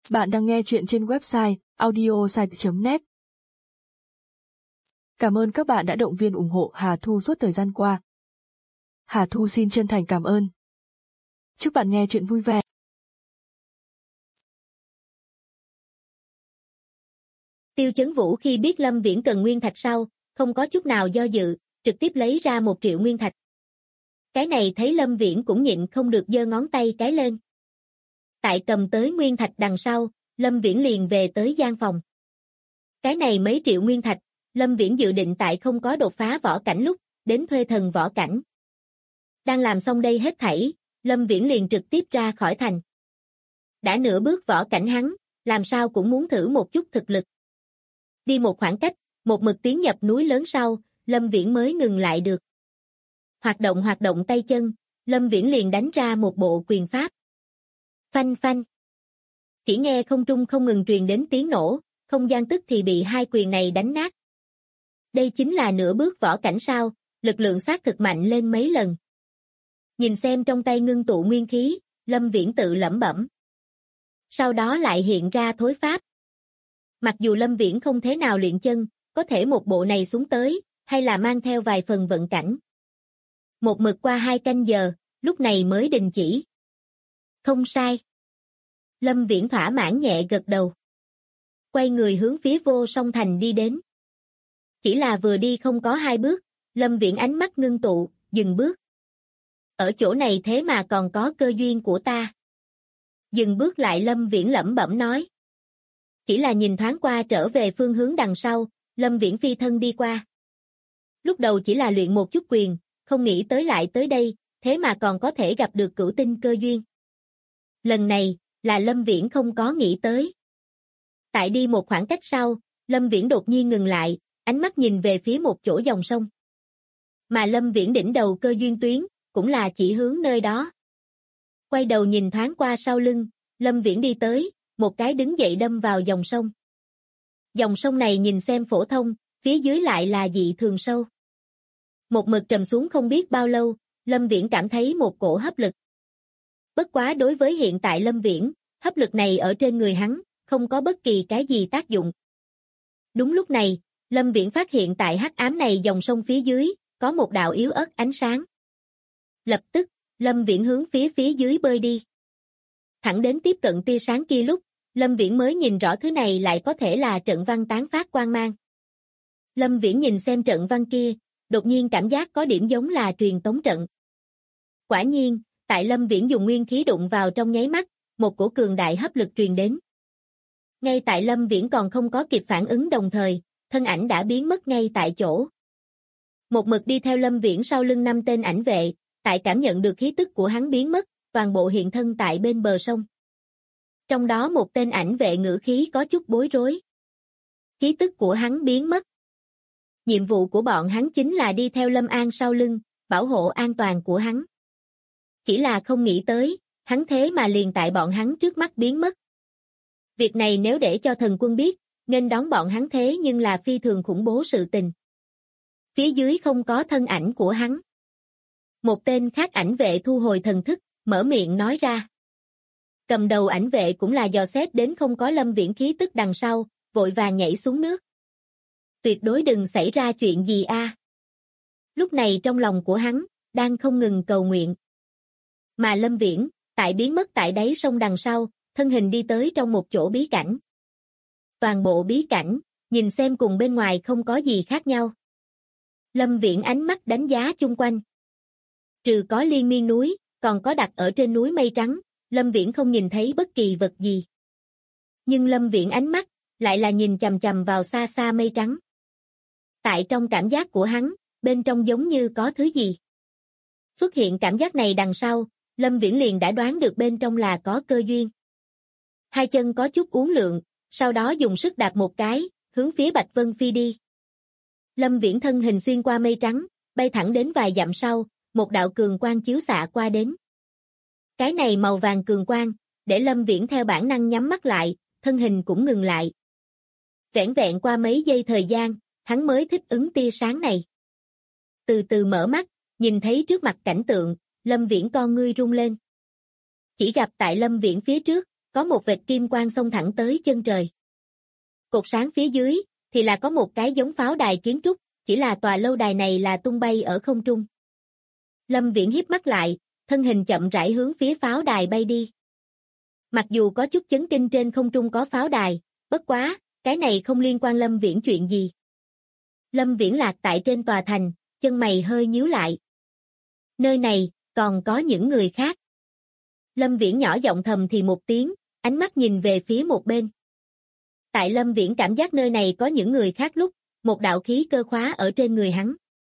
Bạn đang nghe chuyện trên website audiosite.net. Cảm ơn các bạn đã động viên ủng hộ Hà Thu suốt thời gian qua. Hà Thu xin chân thành cảm ơn. Chúc bạn nghe chuyện vui vẻ. Tiêu Chấn Vũ khi biết Lâm Viễn cần nguyên thạch sau, không có chút nào do dự, trực tiếp lấy ra 1 triệu nguyên thạch. Cái này thấy Lâm Viễn cũng nhịn không được giơ ngón tay cái lên. Tại cầm tới nguyên thạch đằng sau, Lâm Viễn liền về tới gian phòng. Cái này mấy triệu nguyên thạch, Lâm Viễn dự định tại không có đột phá võ cảnh lúc, đến thuê thần võ cảnh. Đang làm xong đây hết thảy, Lâm Viễn liền trực tiếp ra khỏi thành. Đã nửa bước võ cảnh hắn, làm sao cũng muốn thử một chút thực lực. Đi một khoảng cách, một mực tiến nhập núi lớn sau, Lâm Viễn mới ngừng lại được. Hoạt động tay chân, Lâm Viễn liền đánh ra một bộ quyền pháp. Phanh phanh. Chỉ nghe không trung không ngừng truyền đến tiếng nổ, không gian tức thì bị 2 quyền này đánh nát. Đây chính là nửa bước võ cảnh sao, lực lượng xác thực mạnh lên mấy lần. Nhìn xem trong tay ngưng tụ nguyên khí, Lâm Viễn tự lẩm bẩm. Sau đó lại hiện ra thối pháp. Mặc dù Lâm Viễn không thế nào luyện chân, có thể một bộ này xuống tới, hay là mang theo vài phần vận cảnh. Một mực qua 2 canh giờ, lúc này mới đình chỉ. Không sai. Lâm Viễn thỏa mãn nhẹ gật đầu. Quay người hướng phía Vô Song Thành đi đến. Chỉ là vừa đi không có 2 bước, Lâm Viễn ánh mắt ngưng tụ, dừng bước. Ở chỗ này thế mà còn có cơ duyên của ta. Dừng bước lại Lâm Viễn lẩm bẩm nói. Chỉ là nhìn thoáng qua trở về phương hướng đằng sau, Lâm Viễn phi thân đi qua. Lúc đầu chỉ là luyện một chút quyền, không nghĩ tới lại tới đây, thế mà còn có thể gặp được cửu tinh cơ duyên. Lần này, là Lâm Viễn không có nghĩ tới. Tại đi một khoảng cách sau, Lâm Viễn đột nhiên ngừng lại, ánh mắt nhìn về phía một chỗ dòng sông. Mà Lâm Viễn đỉnh đầu cơ duyên tuyến, cũng là chỉ hướng nơi đó. Quay đầu nhìn thoáng qua sau lưng, Lâm Viễn đi tới, một cái đứng dậy đâm vào dòng sông. Dòng sông này nhìn xem phổ thông, phía dưới lại là dị thường sâu. Một mực trầm xuống không biết bao lâu, Lâm Viễn cảm thấy một cổ hấp lực. Bất quá đối với hiện tại Lâm Viễn, hấp lực này ở trên người hắn, không có bất kỳ cái gì tác dụng. Đúng lúc này, Lâm Viễn phát hiện tại hắc ám này dòng sông phía dưới, có một đạo yếu ớt ánh sáng. Lập tức, Lâm Viễn hướng phía dưới bơi đi. Thẳng đến tiếp cận tia sáng kia lúc, Lâm Viễn mới nhìn rõ thứ này lại có thể là trận văn tán phát quang mang. Lâm Viễn nhìn xem trận văn kia, đột nhiên cảm giác có điểm giống là truyền tống trận. Quả nhiên, tại Lâm Viễn dùng nguyên khí đụng vào trong nháy mắt, một cổ cường đại hấp lực truyền đến. Ngay tại Lâm Viễn còn không có kịp phản ứng đồng thời, thân ảnh đã biến mất ngay tại chỗ. Một mực đi theo Lâm Viễn sau lưng 5 tên ảnh vệ, tại cảm nhận được khí tức của hắn biến mất, toàn bộ hiện thân tại bên bờ sông. Trong đó một tên ảnh vệ ngữ khí có chút bối rối. Khí tức của hắn biến mất. Nhiệm vụ của bọn hắn chính là đi theo Lâm An sau lưng, bảo hộ an toàn của hắn. Chỉ là không nghĩ tới, hắn thế mà liền tại bọn hắn trước mắt biến mất. Việc này nếu để cho thần quân biết, nên đón bọn hắn thế nhưng là phi thường khủng bố sự tình. Phía dưới không có thân ảnh của hắn. Một tên khác ảnh vệ thu hồi thần thức, mở miệng nói ra. Cầm đầu ảnh vệ cũng là dò xét đến không có Lâm Viễn khí tức đằng sau, vội vàng nhảy xuống nước. Tuyệt đối đừng xảy ra chuyện gì a. Lúc này trong lòng của hắn, đang không ngừng cầu nguyện. Mà Lâm Viễn, tại biến mất tại đáy sông đằng sau, thân hình đi tới trong một chỗ bí cảnh. Toàn bộ bí cảnh, nhìn xem cùng bên ngoài không có gì khác nhau. Lâm Viễn ánh mắt đánh giá chung quanh. Trừ có liên miên núi, còn có đặt ở trên núi mây trắng, Lâm Viễn không nhìn thấy bất kỳ vật gì. Nhưng Lâm Viễn ánh mắt, lại là nhìn chằm chằm vào xa xa mây trắng. Tại trong cảm giác của hắn, bên trong giống như có thứ gì. Xuất hiện cảm giác này đằng sau, Lâm Viễn liền đã đoán được bên trong là có cơ duyên. 2 chân có chút uốn lượn, sau đó dùng sức đạp một cái, hướng phía Bạch Vân phi đi. Lâm Viễn thân hình xuyên qua mây trắng, bay thẳng đến vài dặm sau, một đạo cường quang chiếu xạ qua đến. Cái này màu vàng cường quang, để Lâm Viễn theo bản năng nhắm mắt lại, thân hình cũng ngừng lại. Vẻn vẹn qua mấy giây thời gian, hắn mới thích ứng tia sáng này. Từ từ mở mắt, nhìn thấy trước mặt cảnh tượng, Lâm Viễn con ngươi rung lên. Chỉ gặp tại Lâm Viễn phía trước, có một vệt kim quang xông thẳng tới chân trời. Cột sáng phía dưới thì là có một cái giống pháo đài kiến trúc, chỉ là tòa lâu đài này là tung bay ở không trung. Lâm Viễn híp mắt lại, thân hình chậm rãi hướng phía pháo đài bay đi. Mặc dù có chút chấn kinh trên không trung có pháo đài, bất quá, cái này không liên quan Lâm Viễn chuyện gì. Lâm Viễn lạc tại trên tòa thành, chân mày hơi nhíu lại. Nơi này, còn có những người khác. Lâm Viễn nhỏ giọng thầm thì một tiếng, ánh mắt nhìn về phía một bên. Tại Lâm Viễn cảm giác nơi này có những người khác lúc, một đạo khí cơ khóa ở trên người hắn.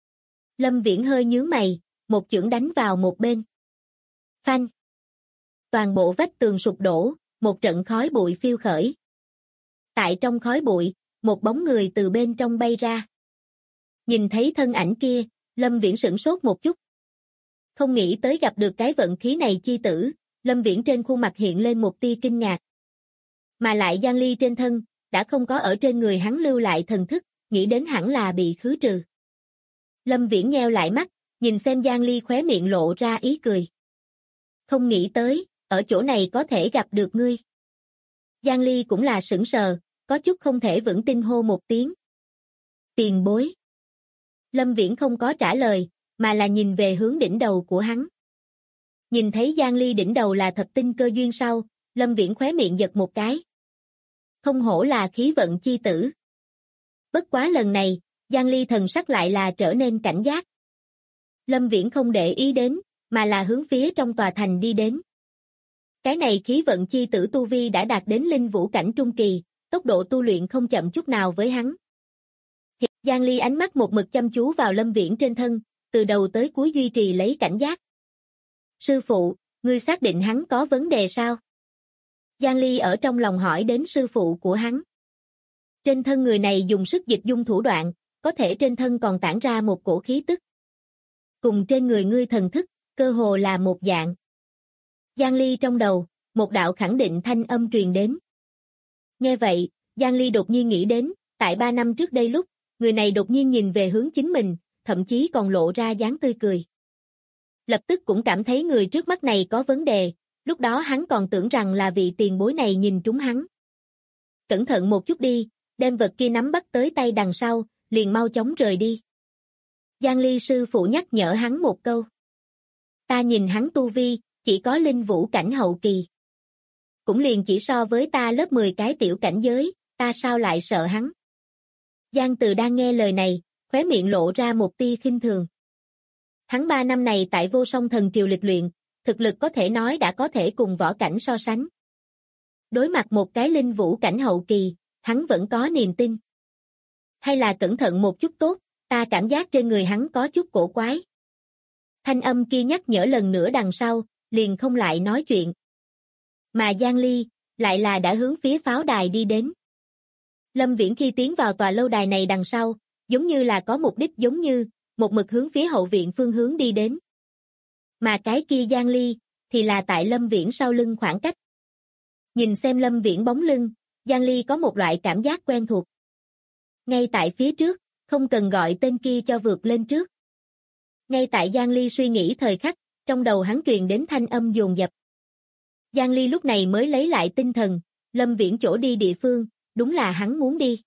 Lâm Viễn hơi nhướng mày, một chưởng đánh vào một bên. Phanh! Toàn bộ vách tường sụp đổ, một trận khói bụi phiêu khởi. Tại trong khói bụi, một bóng người từ bên trong bay ra. Nhìn thấy thân ảnh kia, Lâm Viễn sửng sốt một chút. Không nghĩ tới gặp được cái vận khí này chi tử, Lâm Viễn trên khuôn mặt hiện lên một tia kinh ngạc. Mà lại Giang Ly trên thân, đã không có ở trên người hắn lưu lại thần thức, nghĩ đến hẳn là bị khứ trừ. Lâm Viễn nheo lại mắt, nhìn xem Giang Ly khóe miệng lộ ra ý cười. Không nghĩ tới, ở chỗ này có thể gặp được ngươi. Giang Ly cũng là sững sờ, có chút không thể vững tin hô một tiếng. Tiền bối. Lâm Viễn không có trả lời, mà là nhìn về hướng đỉnh đầu của hắn. Nhìn thấy Giang Ly đỉnh đầu là thật tinh cơ duyên sau, Lâm Viễn khóe miệng giật một cái. Không hổ là khí vận chi tử. Bất quá lần này, Giang Ly thần sắc lại là trở nên cảnh giác. Lâm Viễn không để ý đến, mà là hướng phía trong tòa thành đi đến. Cái này khí vận chi tử tu vi đã đạt đến linh vũ cảnh trung kỳ, tốc độ tu luyện không chậm chút nào với hắn. Giang Ly ánh mắt một mực chăm chú vào Lâm Viễn trên thân, từ đầu tới cuối duy trì lấy cảnh giác. Sư phụ, ngươi xác định hắn có vấn đề sao? Giang Ly ở trong lòng hỏi đến sư phụ của hắn. Trên thân người này dùng sức dịch dung thủ đoạn, có thể trên thân còn tản ra một cổ khí tức. Cùng trên người ngươi thần thức, cơ hồ là một dạng. Giang Ly trong đầu, một đạo khẳng định thanh âm truyền đến. Nghe vậy, Giang Ly đột nhiên nghĩ đến, tại 3 năm trước đây lúc, người này đột nhiên nhìn về hướng chính mình, thậm chí còn lộ ra dáng tươi cười. Lập tức cũng cảm thấy người trước mắt này có vấn đề, lúc đó hắn còn tưởng rằng là vị tiền bối này nhìn trúng hắn. Cẩn thận một chút đi, đem vật kia nắm bắt tới tay đằng sau, liền mau chóng rời đi. Giang Ly sư phụ nhắc nhở hắn một câu. Ta nhìn hắn tu vi, chỉ có linh vũ cảnh hậu kỳ. Cũng liền chỉ so với ta lớp 10 cái tiểu cảnh giới, ta sao lại sợ hắn. Giang Từ đang nghe lời này, khóe miệng lộ ra một tia khinh thường. Hắn 3 năm này tại Vô Song Thần Triều lịch luyện, thực lực có thể nói đã có thể cùng võ cảnh so sánh. Đối mặt một cái linh vũ cảnh hậu kỳ, hắn vẫn có niềm tin. Hay là cẩn thận một chút tốt, ta cảm giác trên người hắn có chút cổ quái. Thanh âm kia nhắc nhở lần nữa đằng sau, liền không lại nói chuyện. Mà Giang Ly, lại là đã hướng phía pháo đài đi đến. Lâm Viễn khi tiến vào tòa lâu đài này đằng sau, giống như là có mục đích giống như, một mực hướng phía hậu viện phương hướng đi đến. Mà cái kia Giang Ly, thì là tại Lâm Viễn sau lưng khoảng cách. Nhìn xem Lâm Viễn bóng lưng, Giang Ly có một loại cảm giác quen thuộc. Ngay tại phía trước, không cần gọi tên kia cho vượt lên trước. Ngay tại Giang Ly suy nghĩ thời khắc, trong đầu hắn truyền đến thanh âm dồn dập. Giang Ly lúc này mới lấy lại tinh thần, Lâm Viễn chỗ đi địa phương, đúng là hắn muốn đi.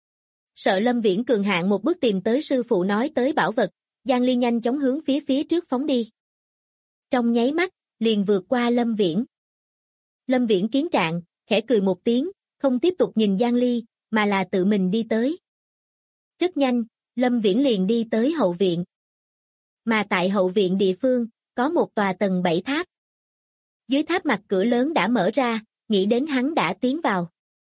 Sợ Lâm Viễn cường hạn một bước tìm tới sư phụ nói tới bảo vật, Giang Ly nhanh chóng hướng phía trước phóng đi. Trong nháy mắt, liền vượt qua Lâm Viễn. Lâm Viễn kiến trạng, khẽ cười một tiếng, không tiếp tục nhìn Giang Ly, mà là tự mình đi tới. Rất nhanh, Lâm Viễn liền đi tới hậu viện. Mà tại hậu viện địa phương, có một tòa tầng 7 tháp. Dưới tháp mặt cửa lớn đã mở ra, nghĩ đến hắn đã tiến vào.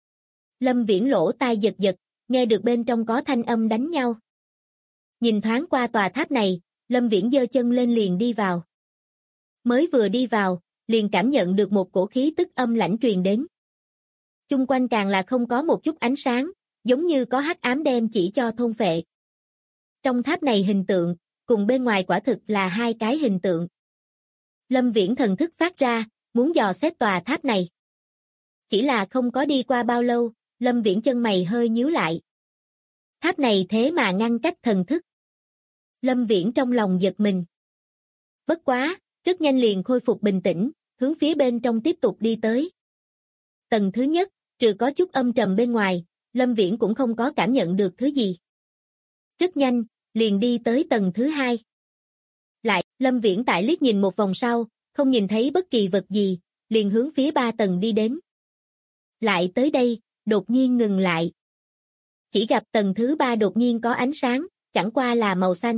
Lâm Viễn lỗ tai giật giật, nghe được bên trong có thanh âm đánh nhau. Nhìn thoáng qua tòa tháp này, Lâm Viễn giơ chân lên liền đi vào. Mới vừa đi vào, liền cảm nhận được một cổ khí tức âm lãnh truyền đến. Chung quanh càng là không có một chút ánh sáng, giống như có hắc ám đem chỉ cho thôn phệ. Trong tháp này hình tượng, cùng bên ngoài quả thực là hai cái hình tượng. Lâm Viễn thần thức phát ra, muốn dò xét tòa tháp này. Chỉ là không có đi qua bao lâu, Lâm Viễn chân mày hơi nhíu lại. Tháp này thế mà ngăn cách thần thức. Lâm Viễn trong lòng giật mình. Bất quá, rất nhanh liền khôi phục bình tĩnh, hướng phía bên trong tiếp tục đi tới. Tầng thứ nhất, trừ có chút âm trầm bên ngoài, Lâm Viễn cũng không có cảm nhận được thứ gì. Rất nhanh, liền đi tới tầng thứ hai. Lại, Lâm Viễn tại liếc nhìn một vòng sau, không nhìn thấy bất kỳ vật gì, liền hướng phía 3 tầng đi đến. Lại tới đây, đột nhiên ngừng lại. Chỉ gặp tầng thứ 3 đột nhiên có ánh sáng, chẳng qua là màu xanh.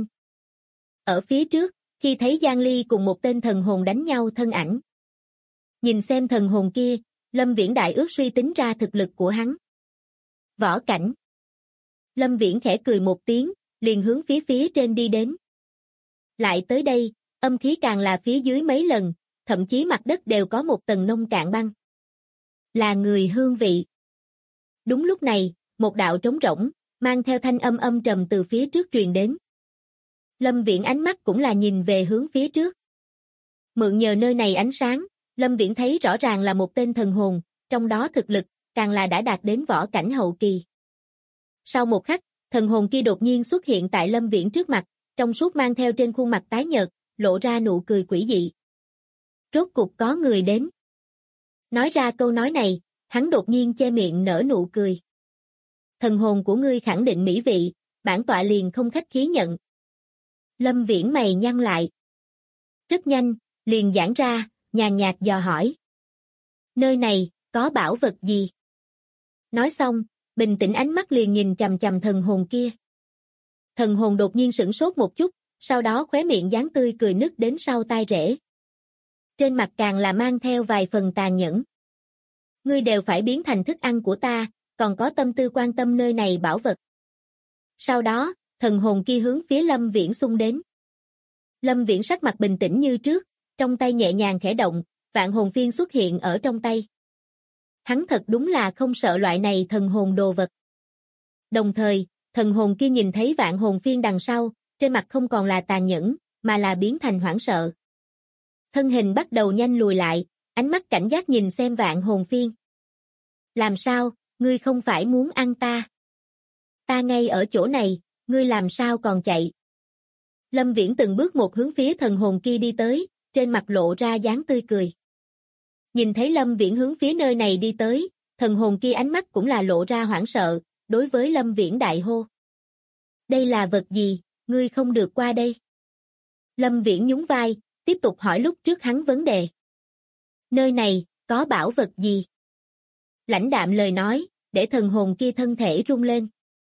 Ở phía trước, khi thấy Giang Ly cùng một tên thần hồn đánh nhau thân ảnh. Nhìn xem thần hồn kia, Lâm Viễn đại ước suy tính ra thực lực của hắn. Võ cảnh. Lâm Viễn khẽ cười một tiếng, liền hướng phía trên đi đến. Lại tới đây, âm khí càng là phía dưới mấy lần, thậm chí mặt đất đều có một tầng nông cạn băng. Là người hương vị. Đúng lúc này, một đạo trống rỗng, mang theo thanh âm âm trầm từ phía trước truyền đến. Lâm Viễn ánh mắt cũng là nhìn về hướng phía trước. Mượn nhờ nơi này ánh sáng, Lâm Viễn thấy rõ ràng là một tên thần hồn, trong đó thực lực, càng là đã đạt đến võ cảnh hậu kỳ. Sau một khắc, thần hồn kia đột nhiên xuất hiện tại Lâm Viễn trước mặt, trong suốt mang theo trên khuôn mặt tái nhợt, lộ ra nụ cười quỷ dị. Rốt cục có người đến. Nói ra câu nói này, hắn đột nhiên che miệng nở nụ cười. Thần hồn của ngươi khẳng định mỹ vị, bản tọa liền không khách khí nhận. Lâm Viễn mày nhăn lại. Rất nhanh, liền giãn ra, nhàn nhạt dò hỏi. Nơi này, có bảo vật gì? Nói xong, bình tĩnh ánh mắt liền nhìn chằm chằm thần hồn kia. Thần hồn đột nhiên sửng sốt một chút, sau đó khóe miệng dáng tươi cười nứt đến sau tai rễ. Trên mặt càng là mang theo vài phần tàn nhẫn. Ngươi đều phải biến thành thức ăn của ta, còn có tâm tư quan tâm nơi này bảo vật. Sau đó, thần hồn kia hướng phía Lâm Viễn xung đến. Lâm Viễn sắc mặt bình tĩnh như trước, trong tay nhẹ nhàng khẽ động, vạn hồn phiên xuất hiện ở trong tay. Hắn thật đúng là không sợ loại này thần hồn đồ vật. Đồng thời, thần hồn kia nhìn thấy vạn hồn phiên đằng sau, trên mặt không còn là tàn nhẫn, mà là biến thành hoảng sợ. Thân hình bắt đầu nhanh lùi lại, ánh mắt cảnh giác nhìn xem vạn hồn phiên. Làm sao, ngươi không phải muốn ăn ta? Ta ngay ở chỗ này, ngươi làm sao còn chạy? Lâm Viễn từng bước một hướng phía thần hồn kia đi tới, trên mặt lộ ra dáng tươi cười. Nhìn thấy Lâm Viễn hướng phía nơi này đi tới, thần hồn kia ánh mắt cũng là lộ ra hoảng sợ, đối với Lâm Viễn đại hô. Đây là vật gì, ngươi không được qua đây. Lâm Viễn nhún vai, tiếp tục hỏi lúc trước hắn vấn đề. Nơi này, có bảo vật gì? Lãnh đạm lời nói, để thần hồn kia thân thể rung lên.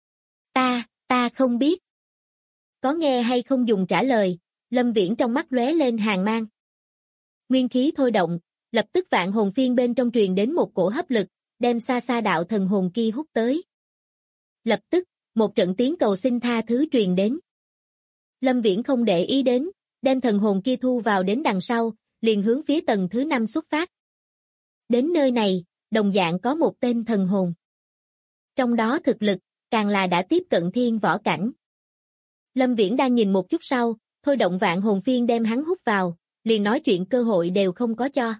Ta không biết. Có nghe hay không dùng trả lời, Lâm Viễn trong mắt lóe lên hàn mang. Nguyên khí thôi động, lập tức vạn hồn phiên bên trong truyền đến một cổ hấp lực, đem xa xa đạo thần hồn kia hút tới. Lập tức, một trận tiếng cầu xin tha thứ truyền đến. Lâm Viễn không để ý đến, đem thần hồn kia thu vào đến đằng sau, liền hướng phía tầng thứ 5 xuất phát. Đến nơi này, đồng dạng có một tên thần hồn. Trong đó thực lực, càng là đã tiếp cận thiên võ cảnh. Lâm Viễn đang nhìn một chút sau, thôi động vạn hồn phiên đem hắn hút vào, liền nói chuyện cơ hội đều không có cho.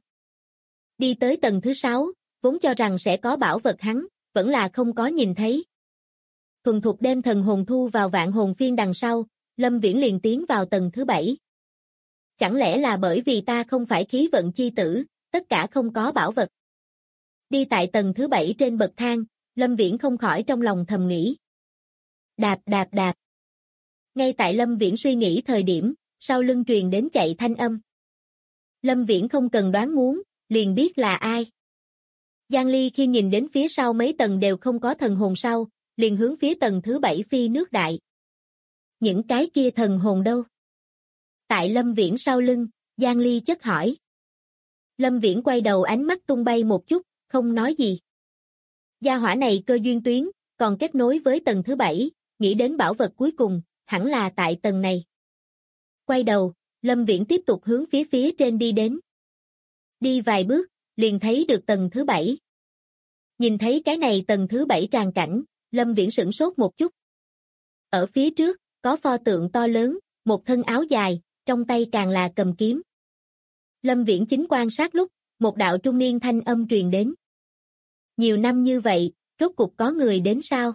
Đi tới tầng thứ 6, vốn cho rằng sẽ có bảo vật hắn, vẫn là không có nhìn thấy. Thuần thục đem thần hồn thu vào vạn hồn phiên đằng sau, Lâm Viễn liền tiến vào tầng thứ 7. Chẳng lẽ là bởi vì ta không phải khí vận chi tử, tất cả không có bảo vật. Đi tại tầng thứ 7 trên bậc thang, Lâm Viễn không khỏi trong lòng thầm nghĩ. Đạp đạp đạp. Ngay tại Lâm Viễn suy nghĩ thời điểm, sau lưng truyền đến chạy thanh âm. Lâm Viễn không cần đoán muốn, liền biết là ai. Giang Ly khi nhìn đến phía sau mấy tầng đều không có thần hồn sau, liền hướng phía tầng thứ 7 phi nước đại. Những cái kia thần hồn đâu? Tại Lâm Viễn sau lưng, Giang Ly chất hỏi. Lâm Viễn quay đầu ánh mắt tung bay một chút, không nói gì. Gia hỏa này cơ duyên tuyến, còn kết nối với tầng thứ 7, nghĩ đến bảo vật cuối cùng, hẳn là tại tầng này. Quay đầu, Lâm Viễn tiếp tục hướng phía trên đi đến. Đi vài bước, liền thấy được tầng thứ 7. Nhìn thấy cái này tầng thứ 7 tràng cảnh, Lâm Viễn sửng sốt một chút. Ở phía trước, có pho tượng to lớn, một thân áo dài, trong tay càng là cầm kiếm. Lâm Viễn chính quan sát lúc, một đạo trung niên thanh âm truyền đến. Nhiều năm như vậy, rốt cục có người đến sao?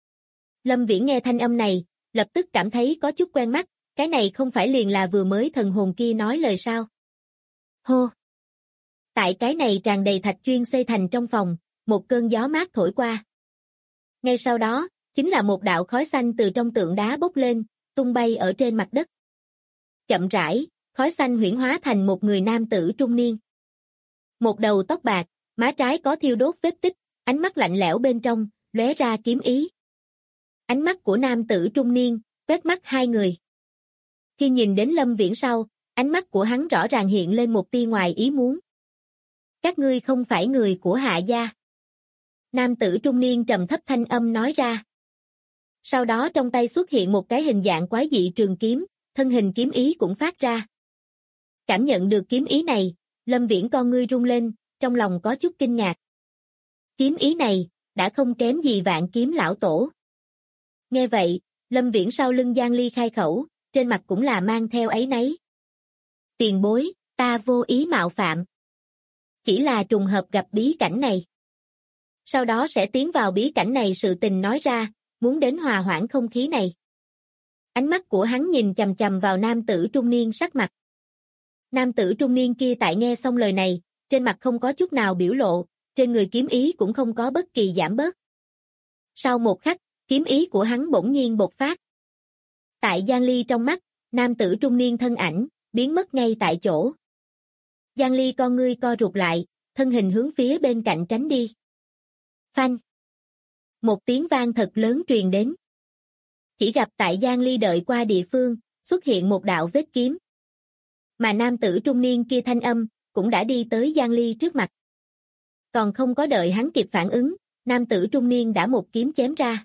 Lâm Viễn nghe thanh âm này, lập tức cảm thấy có chút quen mắt, cái này không phải liền là vừa mới thần hồn kia nói lời sao? Hô! Tại cái này tràn đầy thạch chuyên xây thành trong phòng, một cơn gió mát thổi qua. Ngay sau đó, chính là một đạo khói xanh từ trong tượng đá bốc lên, tung bay ở trên mặt đất. Chậm rãi, khói xanh huyễn hóa thành một người nam tử trung niên. Một đầu tóc bạc, má trái có thiêu đốt vết tích, ánh mắt lạnh lẽo bên trong, lóe ra kiếm ý. Ánh mắt của nam tử trung niên, quét mắt hai người. Khi nhìn đến Lâm Viễn sau, ánh mắt của hắn rõ ràng hiện lên một tia ngoài ý muốn. Các ngươi không phải người của Hạ gia. Nam tử trung niên trầm thấp thanh âm nói ra. Sau đó trong tay xuất hiện một cái hình dạng quái dị trường kiếm, thân hình kiếm ý cũng phát ra. Cảm nhận được kiếm ý này, Lâm Viễn con ngươi rung lên, trong lòng có chút kinh ngạc. Kiếm ý này, đã không kém gì Vạn Kiếm lão tổ. Nghe vậy, Lâm Viễn sau lưng Giang Ly khai khẩu, trên mặt cũng là mang theo áy náy. Tiền bối, ta vô ý mạo phạm. Chỉ là trùng hợp gặp bí cảnh này. Sau đó sẽ tiến vào bí cảnh này sự tình nói ra, muốn đến hòa hoãn không khí này. Ánh mắt của hắn nhìn chằm chằm vào nam tử trung niên sắc mặt. Nam tử trung niên kia tại nghe xong lời này, trên mặt không có chút nào biểu lộ, trên người kiếm ý cũng không có bất kỳ giảm bớt. Sau một khắc, kiếm ý của hắn bỗng nhiên bộc phát. Tại Giang Ly trong mắt, nam tử trung niên thân ảnh, biến mất ngay tại chỗ. Giang Ly con ngươi co rụt lại, thân hình hướng phía bên cạnh tránh đi. Phanh! Một tiếng vang thật lớn truyền đến. Chỉ gặp tại Giang Ly đợi qua địa phương, xuất hiện một đạo vết kiếm. Mà nam tử trung niên kia thanh âm, cũng đã đi tới Giang Ly trước mặt. Còn không có đợi hắn kịp phản ứng, nam tử trung niên đã một kiếm chém ra.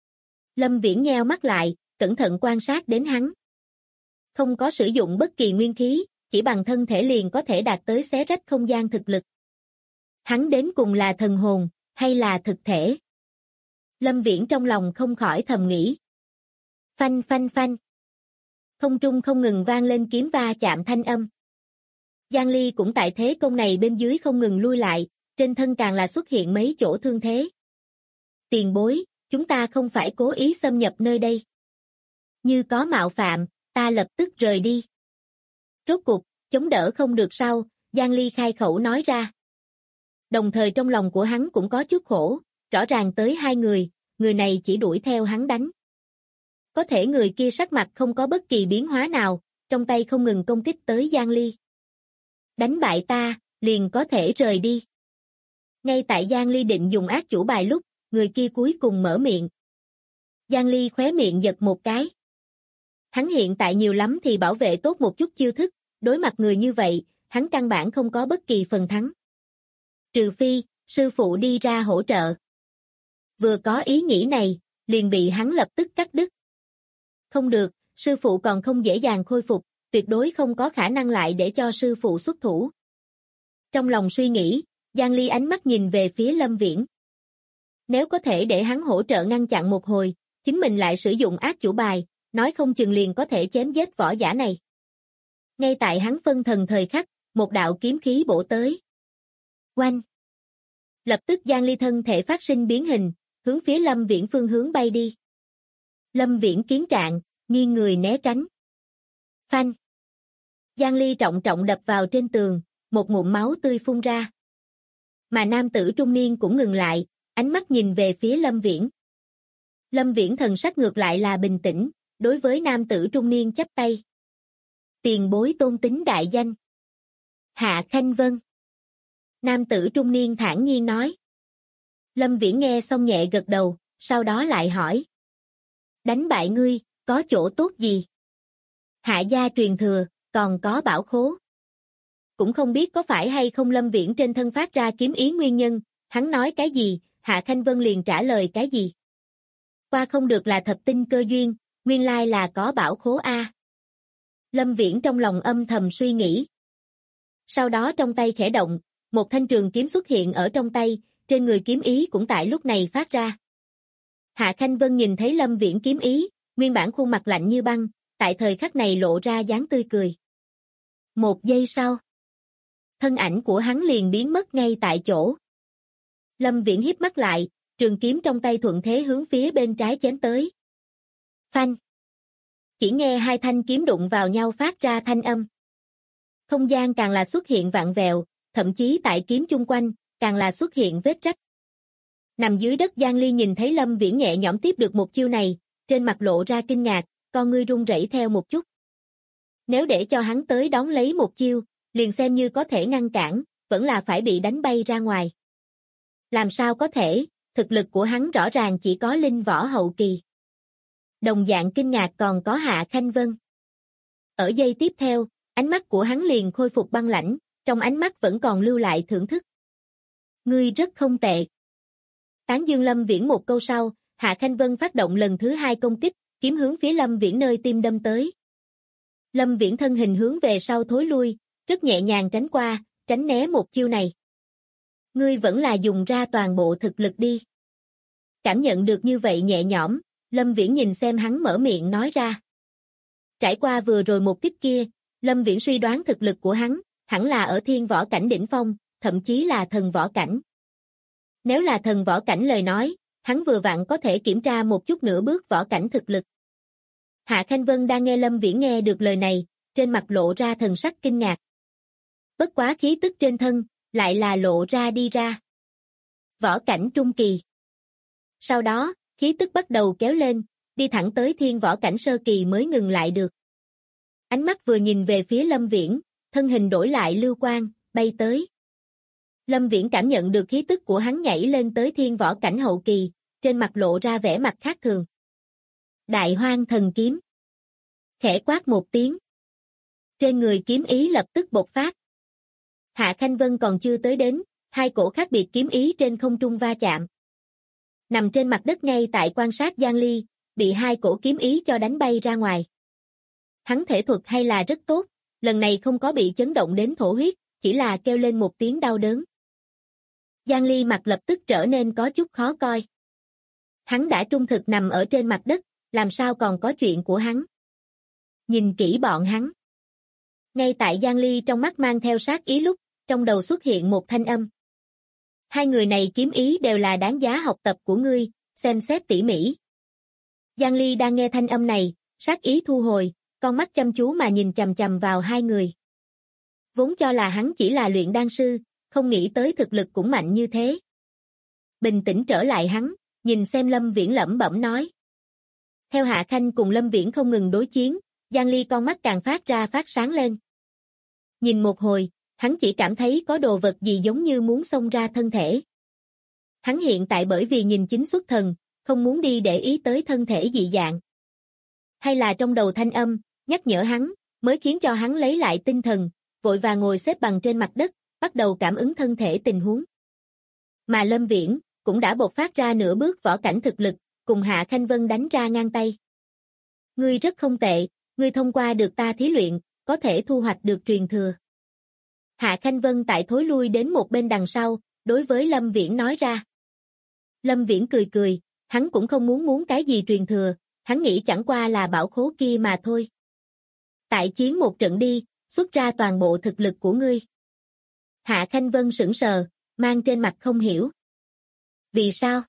Lâm Viễn nheo mắt lại, cẩn thận quan sát đến hắn. Không có sử dụng bất kỳ nguyên khí, chỉ bằng thân thể liền có thể đạt tới xé rách không gian thực lực. Hắn đến cùng là thần hồn, hay là thực thể? Lâm Viễn trong lòng không khỏi thầm nghĩ. Phanh phanh phanh. Không trung không ngừng vang lên kiếm va chạm thanh âm. Giang Ly cũng tại thế công này bên dưới không ngừng lui lại, trên thân càng là xuất hiện mấy chỗ thương thế. Tiền bối, chúng ta không phải cố ý xâm nhập nơi đây. Như có mạo phạm, ta lập tức rời đi. Rốt cục, chống đỡ không được sau, Giang Ly khai khẩu nói ra. Đồng thời trong lòng của hắn cũng có chút khổ, rõ ràng tới hai người này chỉ đuổi theo hắn đánh. Có thể người kia sắc mặt không có bất kỳ biến hóa nào, trong tay không ngừng công kích tới Giang Ly. Đánh bại ta, liền có thể rời đi. Ngay tại Giang Ly định dùng ác chủ bài lúc, người kia cuối cùng mở miệng. Giang Ly khóe miệng giật một cái. Hắn hiện tại nhiều lắm thì bảo vệ tốt một chút chiêu thức, đối mặt người như vậy, hắn căn bản không có bất kỳ phần thắng. Trừ phi, sư phụ đi ra hỗ trợ. Vừa có ý nghĩ này, liền bị hắn lập tức cắt đứt. Không được, sư phụ còn không dễ dàng khôi phục, tuyệt đối không có khả năng lại để cho sư phụ xuất thủ. Trong lòng suy nghĩ, Giang Ly ánh mắt nhìn về phía Lâm Viễn. Nếu có thể để hắn hỗ trợ ngăn chặn một hồi, chính mình lại sử dụng ác chủ bài, nói không chừng liền có thể chém giết võ giả này. Ngay tại hắn phân thần thời khắc, một đạo kiếm khí bổ tới. Oanh! Lập tức Giang Ly thân thể phát sinh biến hình, hướng phía Lâm Viễn phương hướng bay đi. Lâm Viễn kiến trạng, nghiêng người né tránh. Phanh! Giang Ly trọng trọng đập vào trên tường, một ngụm máu tươi phun ra. Mà nam tử trung niên cũng ngừng lại, ánh mắt nhìn về phía Lâm Viễn. Lâm Viễn thần sắc ngược lại là bình tĩnh, đối với nam tử trung niên chắp tay. Tiền bối tôn tính đại danh. Hạ Khanh Vân. Nam tử trung niên thản nhiên nói. Lâm Viễn nghe xong nhẹ gật đầu, sau đó lại hỏi. Đánh bại ngươi, có chỗ tốt gì? Hạ gia truyền thừa, còn có bảo khố. Cũng không biết có phải hay không Lâm Viễn trên thân phát ra kiếm ý nguyên nhân, hắn nói cái gì, Hạ Khanh Vân liền trả lời cái gì. Qua không được là thập tinh cơ duyên, nguyên lai là có bảo khố A. Lâm Viễn trong lòng âm thầm suy nghĩ. Sau đó trong tay khẽ động, một thanh trường kiếm xuất hiện ở trong tay, trên người kiếm ý cũng tại lúc này phát ra. Hạ Khanh Vân nhìn thấy Lâm Viễn kiếm ý, nguyên bản khuôn mặt lạnh như băng, tại thời khắc này lộ ra dáng tươi cười. Một giây sau, thân ảnh của hắn liền biến mất ngay tại chỗ. Lâm Viễn híp mắt lại, trường kiếm trong tay thuận thế hướng phía bên trái chém tới. Phanh! Chỉ nghe hai thanh kiếm đụng vào nhau phát ra thanh âm. Không gian càng là xuất hiện vạn vẹo, thậm chí tại kiếm chung quanh, càng là xuất hiện vết rách. Nằm dưới đất Giang Ly nhìn thấy Lâm Viễn nhẹ nhõm tiếp được một chiêu này, trên mặt lộ ra kinh ngạc, con ngươi run rẩy theo một chút. Nếu để cho hắn tới đón lấy một chiêu, liền xem như có thể ngăn cản, vẫn là phải bị đánh bay ra ngoài. Làm sao có thể, thực lực của hắn rõ ràng chỉ có linh võ hậu kỳ. Đồng dạng kinh ngạc còn có Hạ Khanh Vân. Ở giây tiếp theo, ánh mắt của hắn liền khôi phục băng lãnh, trong ánh mắt vẫn còn lưu lại thưởng thức. Ngươi rất không tệ. Tán dương Lâm Viễn một câu sau, Hạ Khanh Vân phát động lần thứ 2 công kích, kiếm hướng phía Lâm Viễn nơi tim đâm tới. Lâm Viễn thân hình hướng về sau thối lui, rất nhẹ nhàng tránh qua, tránh né một chiêu này. Ngươi vẫn là dùng ra toàn bộ thực lực đi. Cảm nhận được như vậy nhẹ nhõm, Lâm Viễn nhìn xem hắn mở miệng nói ra. Trải qua vừa rồi một kích kia, Lâm Viễn suy đoán thực lực của hắn, hẳn là ở thiên võ cảnh đỉnh phong, thậm chí là thần võ cảnh. Nếu là thần võ cảnh lời nói, hắn vừa vặn có thể kiểm tra một chút nửa bước võ cảnh thực lực. Hạ Khanh Vân đang nghe Lâm Viễn nghe được lời này, trên mặt lộ ra thần sắc kinh ngạc. Bất quá khí tức trên thân, lại là lộ ra đi ra. Võ cảnh trung kỳ. Sau đó, khí tức bắt đầu kéo lên, đi thẳng tới thiên võ cảnh sơ kỳ mới ngừng lại được. Ánh mắt vừa nhìn về phía Lâm Viễn, thân hình đổi lại lưu quang, bay tới. Lâm Viễn cảm nhận được khí tức của hắn nhảy lên tới thiên võ cảnh hậu kỳ, trên mặt lộ ra vẻ mặt khác thường. Đại Hoang Thần Kiếm. Khẽ quát một tiếng. Trên người kiếm ý lập tức bộc phát. Hạ Khanh Vân còn chưa tới đến, hai cổ khác biệt kiếm ý trên không trung va chạm. Nằm trên mặt đất ngay tại quan sát Giang Ly, bị hai cổ kiếm ý cho đánh bay ra ngoài. Hắn thể thuật hay là rất tốt, lần này không có bị chấn động đến thổ huyết, chỉ là kêu lên một tiếng đau đớn. Giang Ly mặt lập tức trở nên có chút khó coi. Hắn đã trung thực nằm ở trên mặt đất, làm sao còn có chuyện của hắn. Nhìn kỹ bọn hắn. Ngay tại Giang Ly trong mắt mang theo sát ý lúc, trong đầu xuất hiện một thanh âm. Hai người này kiếm ý đều là đáng giá học tập của ngươi, xem xét tỉ mỉ. Giang Ly đang nghe thanh âm này, sát ý thu hồi, con mắt chăm chú mà nhìn chằm chằm vào hai người. Vốn cho là hắn chỉ là luyện đan sư, không nghĩ tới thực lực cũng mạnh như thế. Bình tĩnh trở lại hắn, nhìn xem Lâm Viễn lẩm bẩm nói. Theo Hạ Khanh cùng Lâm Viễn không ngừng đối chiến, Giang Ly con mắt càng phát ra phát sáng lên. Nhìn một hồi, hắn chỉ cảm thấy có đồ vật gì giống như muốn xông ra thân thể. Hắn hiện tại bởi vì nhìn chính xuất thần, không muốn đi để ý tới thân thể dị dạng. Hay là trong đầu thanh âm, nhắc nhở hắn, mới khiến cho hắn lấy lại tinh thần, vội vàng ngồi xếp bằng trên mặt đất, bắt đầu cảm ứng thân thể tình huống. Mà Lâm Viễn, cũng đã bộc phát ra nửa bước võ cảnh thực lực, cùng Hạ Khanh Vân đánh ra ngang tay. Ngươi rất không tệ, ngươi thông qua được ta thí luyện, có thể thu hoạch được truyền thừa. Hạ Khanh Vân tại thối lui đến một bên đằng sau, đối với Lâm Viễn nói ra. Lâm Viễn cười cười, hắn cũng không muốn cái gì truyền thừa, hắn nghĩ chẳng qua là bảo khố kia mà thôi. Tại chiến một trận đi, xuất ra toàn bộ thực lực của ngươi. Hạ Khanh Vân sững sờ, mang trên mặt không hiểu. Vì sao?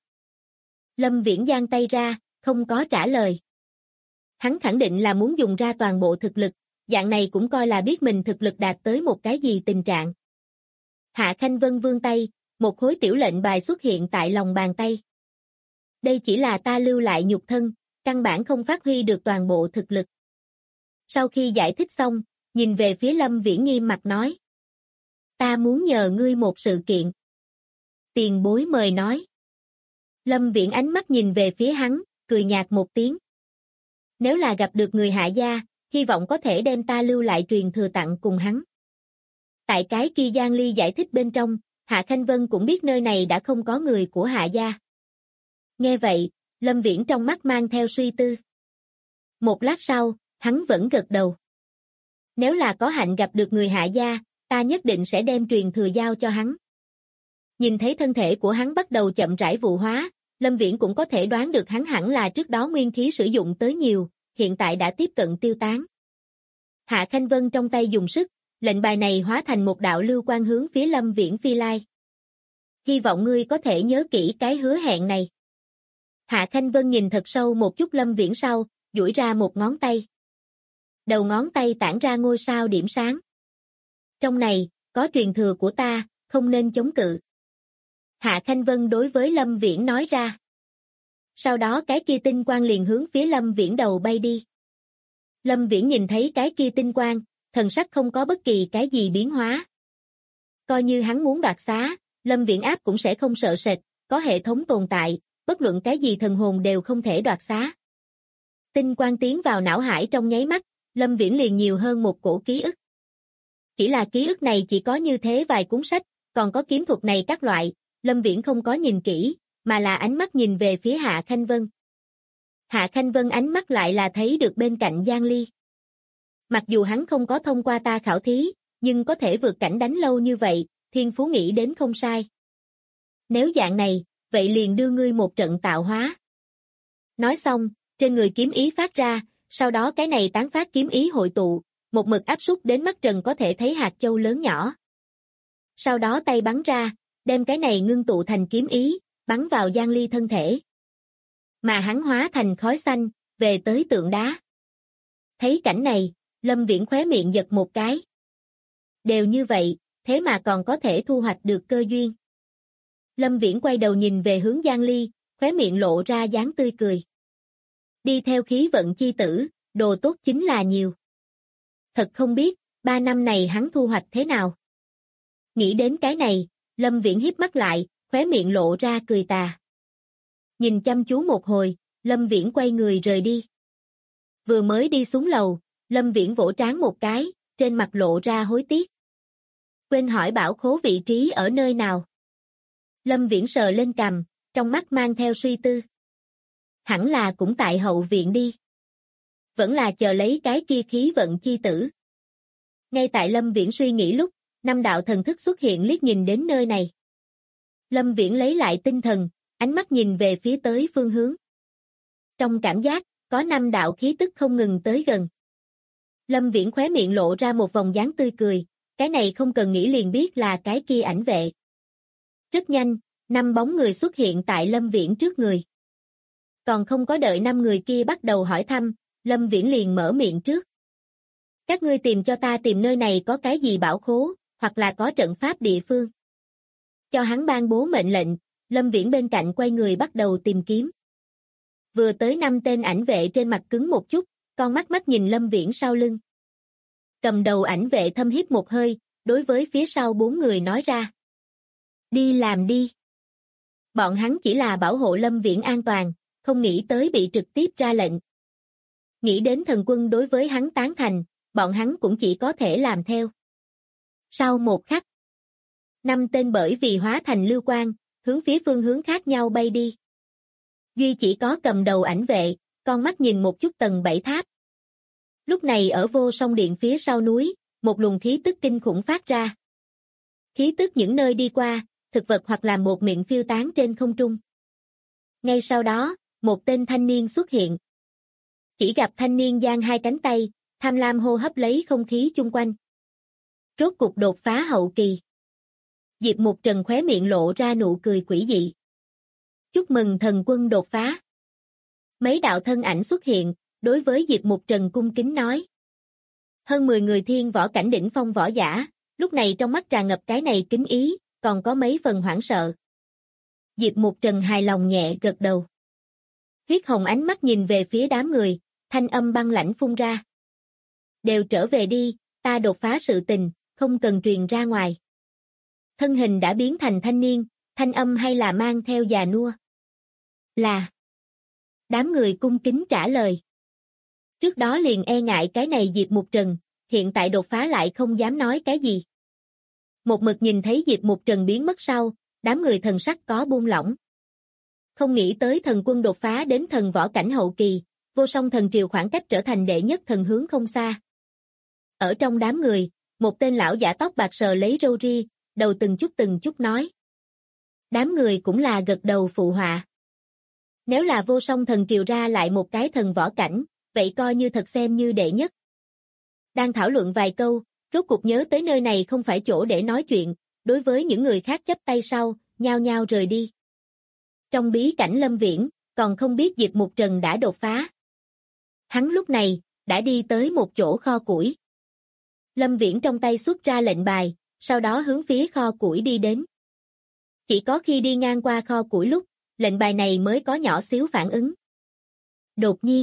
Lâm Viễn giang tay ra, không có trả lời. Hắn khẳng định là muốn dùng ra toàn bộ thực lực, dạng này cũng coi là biết mình thực lực đạt tới một cái gì tình trạng. Hạ Khanh Vân vươn tay, một khối tiểu lệnh bài xuất hiện tại lòng bàn tay. Đây chỉ là ta lưu lại nhục thân, căn bản không phát huy được toàn bộ thực lực. Sau khi giải thích xong, nhìn về phía Lâm Viễn nghiêm mặt nói. Ta muốn nhờ ngươi một sự kiện. Tiền bối mời nói. Lâm Viễn ánh mắt nhìn về phía hắn, cười nhạt một tiếng. Nếu là gặp được người Hạ gia, hy vọng có thể đem ta lưu lại truyền thừa tặng cùng hắn. Tại cái kia Giang Ly giải thích bên trong, Hạ Khanh Vân cũng biết nơi này đã không có người của Hạ gia. Nghe vậy, Lâm Viễn trong mắt mang theo suy tư. Một lát sau, hắn vẫn gật đầu. Nếu là có hạnh gặp được người Hạ gia, ta nhất định sẽ đem truyền thừa giao cho hắn. Nhìn thấy thân thể của hắn bắt đầu chậm rãi vụ hóa, Lâm Viễn cũng có thể đoán được hắn hẳn là trước đó nguyên khí sử dụng tới nhiều, hiện tại đã tiếp cận tiêu tán. Hạ Khanh Vân trong tay dùng sức, lệnh bài này hóa thành một đạo lưu quang hướng phía Lâm Viễn phi lai. Hy vọng ngươi có thể nhớ kỹ cái hứa hẹn này. Hạ Khanh Vân nhìn thật sâu một chút Lâm Viễn sau, duỗi ra một ngón tay. Đầu ngón tay tản ra ngôi sao điểm sáng. Trong này, có truyền thừa của ta, không nên chống cự. Hạ Khanh Vân đối với Lâm Viễn nói ra. Sau đó cái kia tinh quang liền hướng phía Lâm Viễn đầu bay đi. Lâm Viễn nhìn thấy cái kia tinh quang, thần sắc không có bất kỳ cái gì biến hóa. Coi như hắn muốn đoạt xá, Lâm Viễn áp cũng sẽ không sợ sệt, có hệ thống tồn tại, bất luận cái gì thần hồn đều không thể đoạt xá. Tinh quang tiến vào não hải trong nháy mắt, Lâm Viễn liền nhiều hơn một cổ ký ức. Chỉ là ký ức này chỉ có như thế vài cuốn sách, còn có kiếm thuật này các loại, Lâm Viễn không có nhìn kỹ, mà là ánh mắt nhìn về phía Hạ Khanh Vân. Hạ Khanh Vân ánh mắt lại là thấy được bên cạnh Giang Ly. Mặc dù hắn không có thông qua ta khảo thí, nhưng có thể vượt cảnh đánh lâu như vậy, thiên phú nghĩ đến không sai. Nếu dạng này, vậy liền đưa ngươi một trận tạo hóa. Nói xong, trên người kiếm ý phát ra, sau đó cái này tán phát kiếm ý hội tụ, một mực áp súc đến mắt trần có thể thấy hạt châu lớn nhỏ. Sau đó tay bắn ra, đem cái này ngưng tụ thành kiếm ý, bắn vào Giang Ly thân thể. Mà hắn hóa thành khói xanh, về tới tượng đá. Thấy cảnh này, Lâm Viễn khóe miệng giật một cái. Đều như vậy, thế mà còn có thể thu hoạch được cơ duyên. Lâm Viễn quay đầu nhìn về hướng Giang Ly, khóe miệng lộ ra dáng tươi cười. Đi theo khí vận chi tử, đồ tốt chính là nhiều. Thật không biết, 3 năm này hắn thu hoạch thế nào. Nghĩ đến cái này, Lâm Viễn híp mắt lại, khóe miệng lộ ra cười tà. Nhìn chăm chú một hồi, Lâm Viễn quay người rời đi. Vừa mới đi xuống lầu, Lâm Viễn vỗ trán một cái, trên mặt lộ ra hối tiếc. Quên hỏi bảo khố vị trí ở nơi nào. Lâm Viễn sờ lên cằm, trong mắt mang theo suy tư. Hẳn là cũng tại hậu viện đi. Vẫn là chờ lấy cái kia khí vận chi tử. Ngay tại Lâm Viễn suy nghĩ lúc, 5 đạo thần thức xuất hiện liếc nhìn đến nơi này. Lâm Viễn lấy lại tinh thần, ánh mắt nhìn về phía tới phương hướng. Trong cảm giác, có 5 đạo khí tức không ngừng tới gần. Lâm Viễn khóe miệng lộ ra một vòng dáng tươi cười, cái này không cần nghĩ liền biết là cái kia ảnh vệ. Rất nhanh, 5 bóng người xuất hiện tại Lâm Viễn trước người. Còn không có đợi 5 người kia bắt đầu hỏi thăm, Lâm Viễn liền mở miệng trước. Các ngươi tìm cho ta tìm nơi này có cái gì bảo khố, hoặc là có trận pháp địa phương. Cho hắn ban bố mệnh lệnh, Lâm Viễn bên cạnh quay người bắt đầu tìm kiếm. Vừa tới 5 tên ảnh vệ trên mặt cứng một chút, con mắt nhìn Lâm Viễn sau lưng. Cầm đầu ảnh vệ thâm hít một hơi, đối với phía sau 4 người nói ra. Đi làm đi. Bọn hắn chỉ là bảo hộ Lâm Viễn an toàn, không nghĩ tới bị trực tiếp ra lệnh. Nghĩ đến thần quân đối với hắn tán thành, bọn hắn cũng chỉ có thể làm theo. Sau một khắc, 5 tên bởi vì hóa thành lưu quang, hướng phía phương hướng khác nhau bay đi. Duy chỉ có cầm đầu ảnh vệ, con mắt nhìn một chút tầng 7 tháp. Lúc này ở Vô Song Điện phía sau núi, một luồng khí tức kinh khủng phát ra. Khí tức những nơi đi qua, thực vật hoặc là một miệng phiêu tán trên không trung. Ngay sau đó, một tên thanh niên xuất hiện. Chỉ gặp thanh niên giang hai cánh tay, tham lam hô hấp lấy không khí chung quanh. Rốt cục đột phá hậu kỳ. Diệp Mục Trần khóe miệng lộ ra nụ cười quỷ dị. Chúc mừng thần quân đột phá. Mấy đạo thân ảnh xuất hiện, đối với Diệp Mục Trần cung kính nói. Hơn 10 người thiên võ cảnh đỉnh phong võ giả, lúc này trong mắt tràn ngập cái này kính ý, còn có mấy phần hoảng sợ. Diệp Mục Trần hài lòng nhẹ gật đầu. Huyết hồng ánh mắt nhìn về phía đám người, thanh âm băng lãnh phun ra. Đều trở về đi, ta đột phá sự tình, không cần truyền ra ngoài. Thân hình đã biến thành thanh niên, thanh âm hay là mang theo già nua. Là. Đám người cung kính trả lời. Trước đó liền e ngại cái này Diệp Mục Trần, hiện tại đột phá lại không dám nói cái gì. Một mực nhìn thấy Diệp Mục Trần biến mất sau, đám người thần sắc có buông lỏng. Không nghĩ tới thần quân đột phá đến thần võ cảnh hậu kỳ, Vô Song Thần Triều khoảng cách trở thành đệ nhất thần hướng không xa. Ở trong đám người, một tên lão giả tóc bạc sờ lấy râu ria, đầu từng chút nói. Đám người cũng là gật đầu phụ họa. Nếu là Vô Song Thần Triều ra lại một cái thần võ cảnh, vậy coi như thật xem như đệ nhất. Đang thảo luận vài câu, rốt cuộc nhớ tới nơi này không phải chỗ để nói chuyện, đối với những người khác chắp tay sau, nhao nhao rời đi. Trong bí cảnh Lâm Viễn, còn không biết Diệp Mục Trần đã đột phá. Hắn lúc này, đã đi tới một chỗ kho củi. Lâm Viễn trong tay xuất ra lệnh bài, sau đó hướng phía kho củi đi đến. Chỉ có khi đi ngang qua kho củi lúc, lệnh bài này mới có nhỏ xíu phản ứng. Đột nhiên,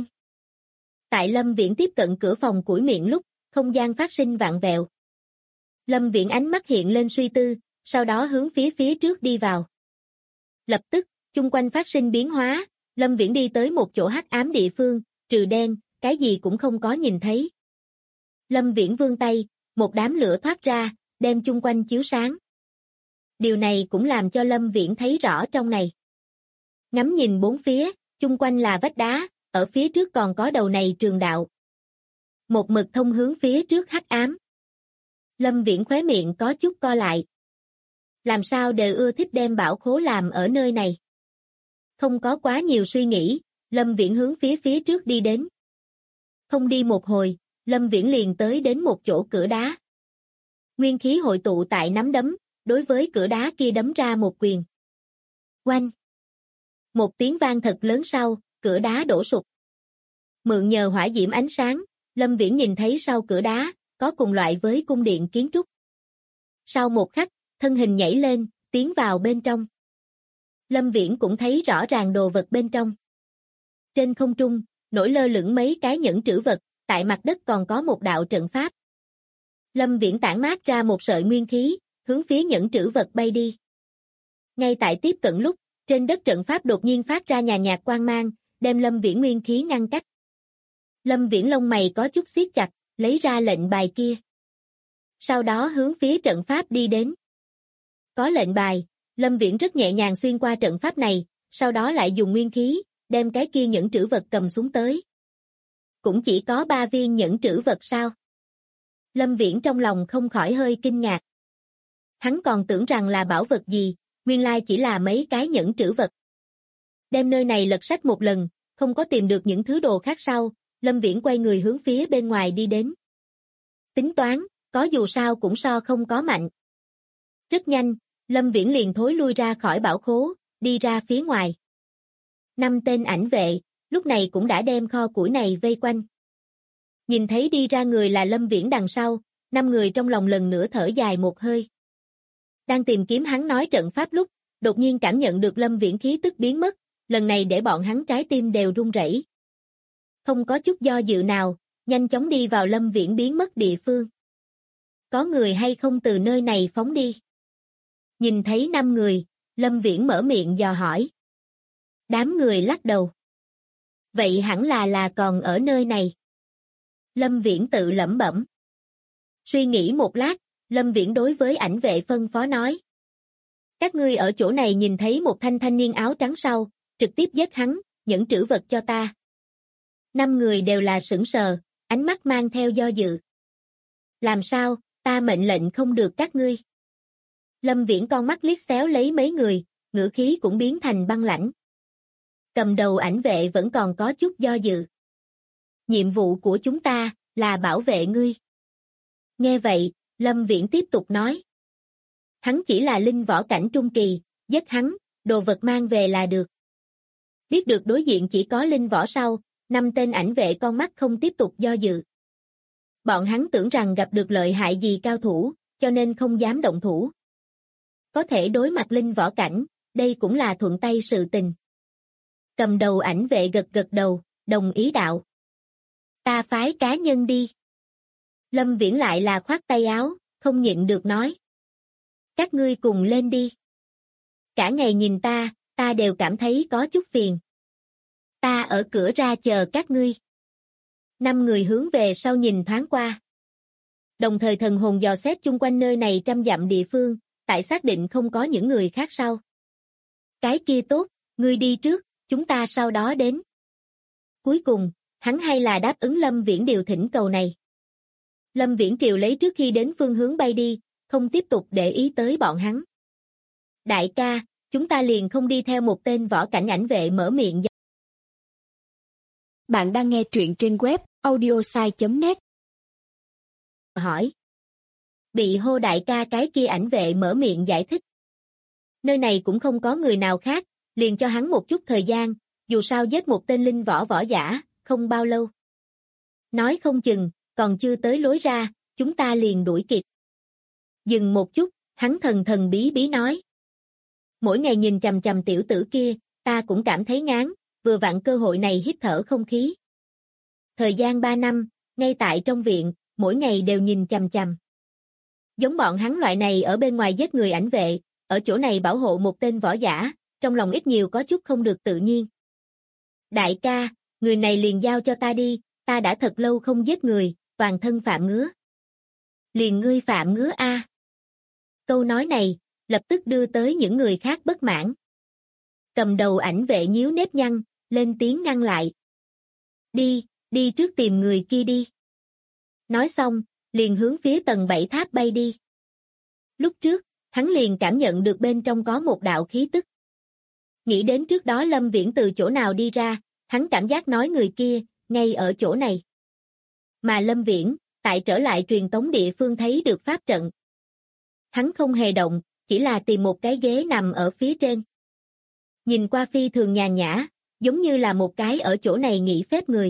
tại Lâm Viễn tiếp cận cửa phòng củi miệng lúc, không gian phát sinh vặn vẹo. Lâm Viễn ánh mắt hiện lên suy tư, sau đó hướng phía trước đi vào. Lập tức, chung quanh phát sinh biến hóa, Lâm Viễn đi tới một chỗ hắc ám địa phương, trừ đen, cái gì cũng không có nhìn thấy. Lâm Viễn vươn tay, một đám lửa thoát ra, đem chung quanh chiếu sáng. Điều này cũng làm cho Lâm Viễn thấy rõ trong này. Ngắm nhìn bốn phía, chung quanh là vách đá, ở phía trước còn có đầu này trường đạo. Một mực thông hướng phía trước hắc ám. Lâm Viễn khóe miệng có chút co lại. Làm sao đều ưa thích đem bảo khố làm ở nơi này. Không có quá nhiều suy nghĩ, Lâm Viễn hướng phía trước đi đến. Không đi một hồi, Lâm Viễn liền tới đến một chỗ cửa đá. Nguyên khí hội tụ tại nắm đấm, đối với cửa đá kia đấm ra một quyền. Oanh! Một tiếng vang thật lớn sau, cửa đá đổ sụp. Mượn nhờ hỏa diễm ánh sáng, Lâm Viễn nhìn thấy sau cửa đá, có cùng loại với cung điện kiến trúc. Sau một khắc, thân hình nhảy lên, tiến vào bên trong. Lâm Viễn cũng thấy rõ ràng đồ vật bên trong. Trên không trung, nổi lơ lửng mấy cái nhẫn trữ vật, tại mặt đất còn có một đạo trận pháp. Lâm Viễn tản mát ra một sợi nguyên khí, hướng phía nhẫn trữ vật bay đi. Ngay tại tiếp cận lúc, trên đất trận pháp đột nhiên phát ra nhàn nhạt quang mang, đem Lâm Viễn nguyên khí ngăn cách. Lâm Viễn lông mày có chút siết chặt, lấy ra lệnh bài kia. Sau đó hướng phía trận pháp đi đến. Có lệnh bài, Lâm Viễn rất nhẹ nhàng xuyên qua trận pháp này, sau đó lại dùng nguyên khí, đem cái kia nhẫn trữ vật cầm xuống tới. Cũng chỉ có 3 viên nhẫn trữ vật sao? Lâm Viễn trong lòng không khỏi hơi kinh ngạc. Hắn còn tưởng rằng là bảo vật gì, nguyên lai chỉ là mấy cái nhẫn trữ vật. Đem nơi này lật sách một lần, không có tìm được những thứ đồ khác sau, Lâm Viễn quay người hướng phía bên ngoài đi đến. Tính toán, có dù sao cũng so không có mạnh. Rất nhanh, Lâm Viễn liền thối lui ra khỏi bảo khố, đi ra phía ngoài. 5 tên ảnh vệ, lúc này cũng đã đem kho củi này vây quanh. Nhìn thấy đi ra người là Lâm Viễn đằng sau, 5 người trong lòng lần nữa thở dài một hơi. Đang tìm kiếm hắn nói trận pháp lúc, đột nhiên cảm nhận được Lâm Viễn khí tức biến mất, lần này để bọn hắn trái tim đều run rẩy. Không có chút do dự nào, nhanh chóng đi vào Lâm Viễn biến mất địa phương. Có người hay không từ nơi này phóng đi? Nhìn thấy 5 người, Lâm Viễn mở miệng dò hỏi. Đám người lắc đầu. Vậy hẳn là còn ở nơi này. Lâm Viễn tự lẩm bẩm. Suy nghĩ một lát, Lâm Viễn đối với ảnh vệ phân phó nói. Các ngươi ở chỗ này nhìn thấy một thanh niên áo trắng sau, trực tiếp giết hắn, nhẫn trữ vật cho ta. 5 người đều là sững sờ, ánh mắt mang theo do dự. Làm sao, ta mệnh lệnh không được các ngươi. Lâm Viễn con mắt liếc xéo lấy mấy người, ngữ khí cũng biến thành băng lãnh. Cầm đầu ảnh vệ vẫn còn có chút do dự. Nhiệm vụ của chúng ta là bảo vệ ngươi. Nghe vậy, Lâm Viễn tiếp tục nói. Hắn chỉ là linh võ cảnh trung kỳ, giết hắn, đồ vật mang về là được. Biết được đối diện chỉ có linh võ sau, 5 tên ảnh vệ con mắt không tiếp tục do dự. Bọn hắn tưởng rằng gặp được lợi hại gì cao thủ, cho nên không dám động thủ. Có thể đối mặt linh võ cảnh, đây cũng là thuận tay sự tình. Cầm đầu ảnh vệ gật gật đầu, đồng ý đạo. Ta phái cá nhân đi. Lâm Viễn lại là khoát tay áo, không nhịn được nói. Các ngươi cùng lên đi. Cả ngày nhìn ta đều cảm thấy có chút phiền. Ta ở cửa ra chờ các ngươi. 5 người hướng về sau nhìn thoáng qua. Đồng thời thần hồn dò xét chung quanh nơi này trăm dặm địa phương, tại xác định không có những người khác sau. Cái kia tốt, ngươi đi trước, chúng ta sau đó đến. Cuối cùng, hắn hay là đáp ứng Lâm Viễn điều thỉnh cầu này. Lâm Viễn triều lấy trước khi đến phương hướng bay đi, không tiếp tục để ý tới bọn hắn. Đại ca, chúng ta liền không đi theo một tên võ cảnh ảnh vệ mở miệng. Bạn đang nghe truyện trên web audiosai.net. Hỏi. Bị hô đại ca cái kia ảnh vệ mở miệng giải thích. Nơi này cũng không có người nào khác, liền cho hắn một chút thời gian, dù sao giết một tên linh võ giả, không bao lâu. Nói không chừng, còn chưa tới lối ra, chúng ta liền đuổi kịp. Dừng một chút, hắn thần thần bí bí nói. Mỗi ngày nhìn chằm chằm tiểu tử kia, ta cũng cảm thấy ngán, vừa vặn cơ hội này hít thở không khí. Thời gian 3 năm, ngay tại trong viện, mỗi ngày đều nhìn chằm chằm. Giống bọn hắn loại này ở bên ngoài giết người ảnh vệ, ở chỗ này bảo hộ một tên võ giả, trong lòng ít nhiều có chút không được tự nhiên. Đại ca, người này liền giao cho ta đi, ta đã thật lâu không giết người, toàn thân phạm ngứa. Liền ngươi phạm ngứa a. Câu nói này, lập tức đưa tới những người khác bất mãn. Cầm đầu ảnh vệ nhíu nếp nhăn, lên tiếng ngăn lại. Đi trước tìm người kia đi. Nói xong, liền hướng phía tầng 7 tháp bay đi. Lúc trước, hắn liền cảm nhận được bên trong có một đạo khí tức. Nghĩ đến trước đó Lâm Viễn từ chỗ nào đi ra, hắn cảm giác nói người kia, ngay ở chỗ này. Mà Lâm Viễn, tại trở lại truyền tống địa phương thấy được pháp trận. Hắn không hề động, chỉ là tìm một cái ghế nằm ở phía trên. Nhìn qua phi thường nhàn nhã, giống như là một cái ở chỗ này nghỉ phép người.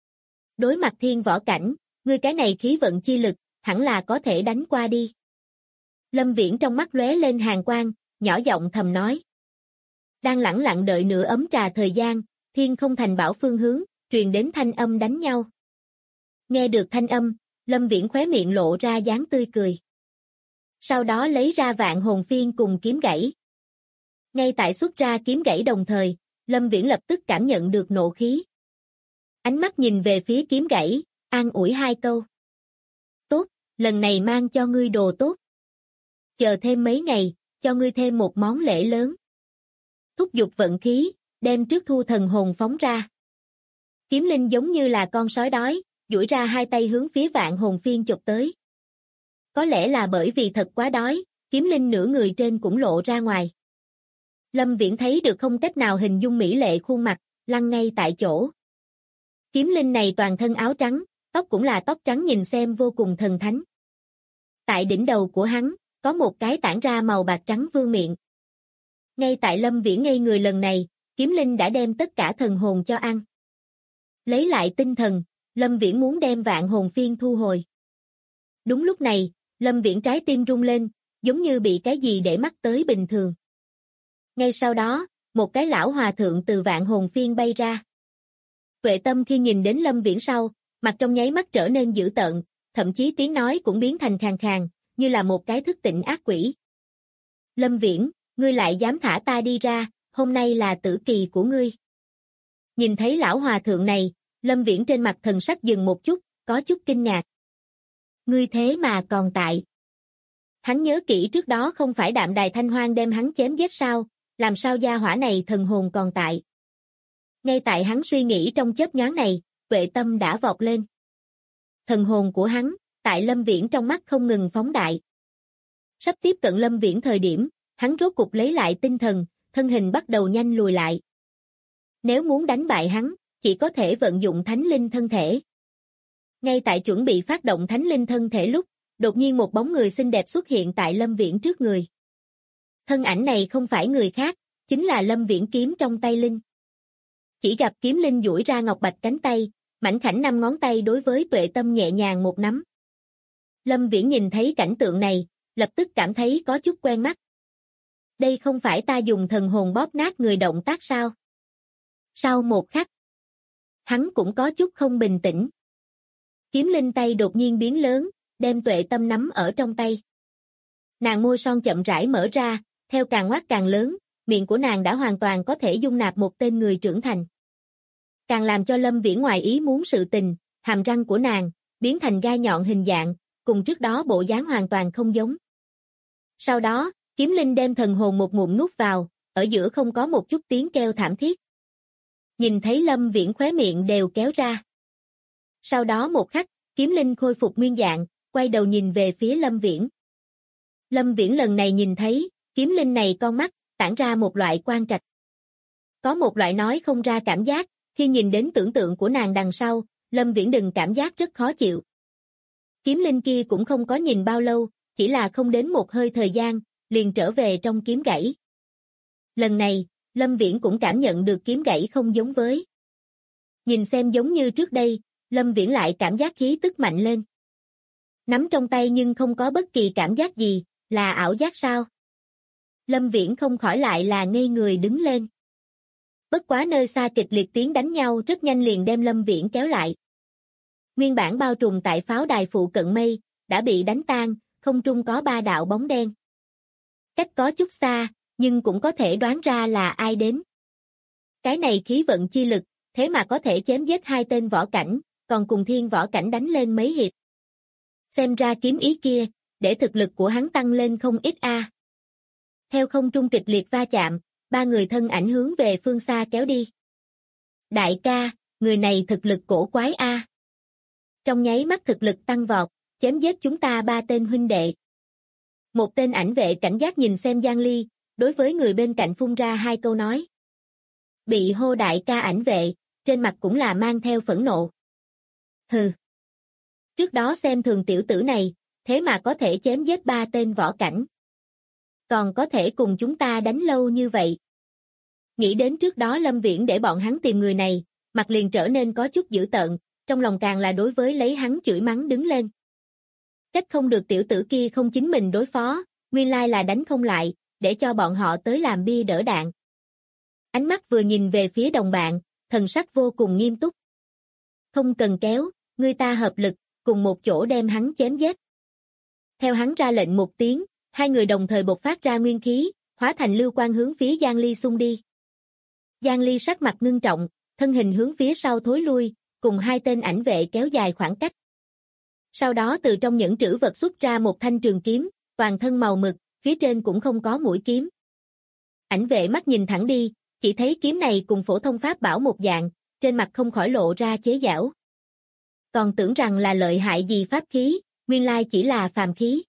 Đối mặt thiên võ cảnh, ngươi cái này khí vận chi lực, hẳn là có thể đánh qua đi. Lâm Viễn trong mắt lóe lên hàn quang, nhỏ giọng thầm nói. Đang lẳng lặng đợi nửa ấm trà thời gian, thiên không thành bảo phương hướng, truyền đến thanh âm đánh nhau. Nghe được thanh âm, Lâm Viễn khóe miệng lộ ra dáng tươi cười. Sau đó lấy ra vạn hồn phiên cùng kiếm gãy. Ngay tại xuất ra kiếm gãy đồng thời, Lâm Viễn lập tức cảm nhận được nộ khí. Ánh mắt nhìn về phía kiếm gãy, an ủi hai câu. Tốt, lần này mang cho ngươi đồ tốt. Chờ thêm mấy ngày, cho ngươi thêm một món lễ lớn. Thúc giục vận khí, đem trước thu thần hồn phóng ra. Kiếm linh giống như là con sói đói, duỗi ra hai tay hướng phía vạn hồn phiên chụp tới. Có lẽ là bởi vì thật quá đói, kiếm linh nửa người trên cũng lộ ra ngoài. Lâm Viễn thấy được không cách nào hình dung mỹ lệ khuôn mặt, lăn ngay tại chỗ. Kiếm linh này toàn thân áo trắng, tóc cũng là tóc trắng nhìn xem vô cùng thần thánh. Tại đỉnh đầu của hắn, có một cái tản ra màu bạc trắng vương miện. Ngay tại Lâm Viễn ngây người lần này, kiếm linh đã đem tất cả thần hồn cho ăn. Lấy lại tinh thần, Lâm Viễn muốn đem vạn hồn phiên thu hồi. Đúng lúc này, Lâm Viễn trái tim rung lên, giống như bị cái gì để mắt tới bình thường. Ngay sau đó, một cái lão hòa thượng từ vạn hồn phiên bay ra. Tuệ Tâm khi nhìn đến Lâm Viễn sau, mặt trong nháy mắt trở nên dữ tợn, thậm chí tiếng nói cũng biến thành khàn khàn, như là một cái thức tỉnh ác quỷ. Lâm Viễn, ngươi lại dám thả ta đi ra, hôm nay là tử kỳ của ngươi. Nhìn thấy lão hòa thượng này, Lâm Viễn trên mặt thần sắc dừng một chút, có chút kinh ngạc. Ngươi thế mà còn tại. Hắn nhớ kỹ trước đó không phải Đạm Đài Thanh Hoang đem hắn chém giết sao, làm sao gia hỏa này thần hồn còn tại. Ngay tại hắn suy nghĩ trong chớp nhoáng này, Tuệ Tâm đã vọt lên. Thần hồn của hắn, tại Lâm Viễn trong mắt không ngừng phóng đại. Sắp tiếp cận Lâm Viễn thời điểm, hắn rốt cục lấy lại tinh thần, thân hình bắt đầu nhanh lùi lại. Nếu muốn đánh bại hắn, chỉ có thể vận dụng thánh linh thân thể. Ngay tại chuẩn bị phát động thánh linh thân thể lúc, đột nhiên một bóng người xinh đẹp xuất hiện tại Lâm Viễn trước người. Thân ảnh này không phải người khác, chính là Lâm Viễn kiếm trong tay linh. Chỉ gặp kiếm linh duỗi ra ngọc bạch cánh tay, mảnh khảnh 5 ngón tay đối với Tuệ Tâm nhẹ nhàng một nắm. Lâm Viễn nhìn thấy cảnh tượng này, lập tức cảm thấy có chút quen mắt. Đây không phải ta dùng thần hồn bóp nát người động tác sao? Sau một khắc, hắn cũng có chút không bình tĩnh. Kiếm linh tay đột nhiên biến lớn, đem Tuệ Tâm nắm ở trong tay. Nàng môi son chậm rãi mở ra, theo càng ngoác càng lớn, miệng của nàng đã hoàn toàn có thể dung nạp một tên người trưởng thành. Càng làm cho Lâm Viễn ngoài ý muốn sự tình, hàm răng của nàng biến thành gai nhọn hình dạng, cùng trước đó bộ dáng hoàn toàn không giống. Sau đó, kiếm linh đem thần hồn một ngụm nuốt vào, ở giữa không có một chút tiếng kêu thảm thiết. Nhìn thấy Lâm Viễn khóe miệng đều kéo ra. Sau đó một khắc, kiếm linh khôi phục nguyên dạng, quay đầu nhìn về phía Lâm Viễn. Lâm Viễn lần này nhìn thấy, kiếm linh này con mắt, tản ra một loại quang trạch. Có một loại nói không ra cảm giác, khi nhìn đến tưởng tượng của nàng đằng sau, Lâm Viễn đừng cảm giác rất khó chịu. Kiếm linh kia cũng không có nhìn bao lâu, chỉ là không đến một hơi thời gian, liền trở về trong kiếm gãy. Lần này, Lâm Viễn cũng cảm nhận được kiếm gãy không giống với. Nhìn xem giống như trước đây, Lâm Viễn lại cảm giác khí tức mạnh lên. Nắm trong tay nhưng không có bất kỳ cảm giác gì, là ảo giác sao? Lâm Viễn không khỏi lại là ngây người đứng lên. Bất quá nơi xa kịch liệt tiếng đánh nhau rất nhanh liền đem Lâm Viễn kéo lại. Nguyên bản bao trùm tại pháo đài phụ cận mây, đã bị đánh tan, không trung có 3 đạo bóng đen. Cách có chút xa, nhưng cũng có thể đoán ra là ai đến. Cái này khí vận chi lực, thế mà có thể chém giết 2 tên võ cảnh, còn cùng thiên võ cảnh đánh lên mấy hiệp. Xem ra kiếm ý kia, để thực lực của hắn tăng lên không ít a. Theo không trung kịch liệt va chạm, 3 người thân ảnh hướng về phương xa kéo đi. Đại ca, người này thực lực cổ quái a. Trong nháy mắt thực lực tăng vọt, chém giết chúng ta 3 tên huynh đệ. Một tên ảnh vệ cảnh giác nhìn xem Giang Ly, đối với người bên cạnh phun ra 2 câu nói. Bị hô đại ca ảnh vệ, trên mặt cũng là mang theo phẫn nộ. Hừ. Trước đó xem thường tiểu tử này, thế mà có thể chém giết 3 tên võ cảnh. Còn có thể cùng chúng ta đánh lâu như vậy. Nghĩ đến trước đó Lâm Viễn để bọn hắn tìm người này, mặt liền trở nên có chút dữ tợn, trong lòng càng là đối với lấy hắn chửi mắng đứng lên. Trách không được tiểu tử kia không chính mình đối phó, nguyên lai là đánh không lại, để cho bọn họ tới làm bia đỡ đạn. Ánh mắt vừa nhìn về phía đồng bạn, thần sắc vô cùng nghiêm túc. Không cần kéo, người ta hợp lực, cùng một chỗ đem hắn chém giết. Theo hắn ra lệnh một tiếng, 2 người đồng thời bộc phát ra nguyên khí, hóa thành lưu quang hướng phía Giang Ly xung đi. Giang Ly sắc mặt ngưng trọng, thân hình hướng phía sau thối lui, cùng 2 tên ảnh vệ kéo dài khoảng cách. Sau đó từ trong những trữ vật xuất ra một thanh trường kiếm, toàn thân màu mực, phía trên cũng không có mũi kiếm. Ảnh vệ mắt nhìn thẳng đi, chỉ thấy kiếm này cùng phổ thông pháp bảo một dạng, trên mặt không khỏi lộ ra chế giễu. Còn tưởng rằng là lợi hại gì pháp khí, nguyên lai chỉ là phàm khí.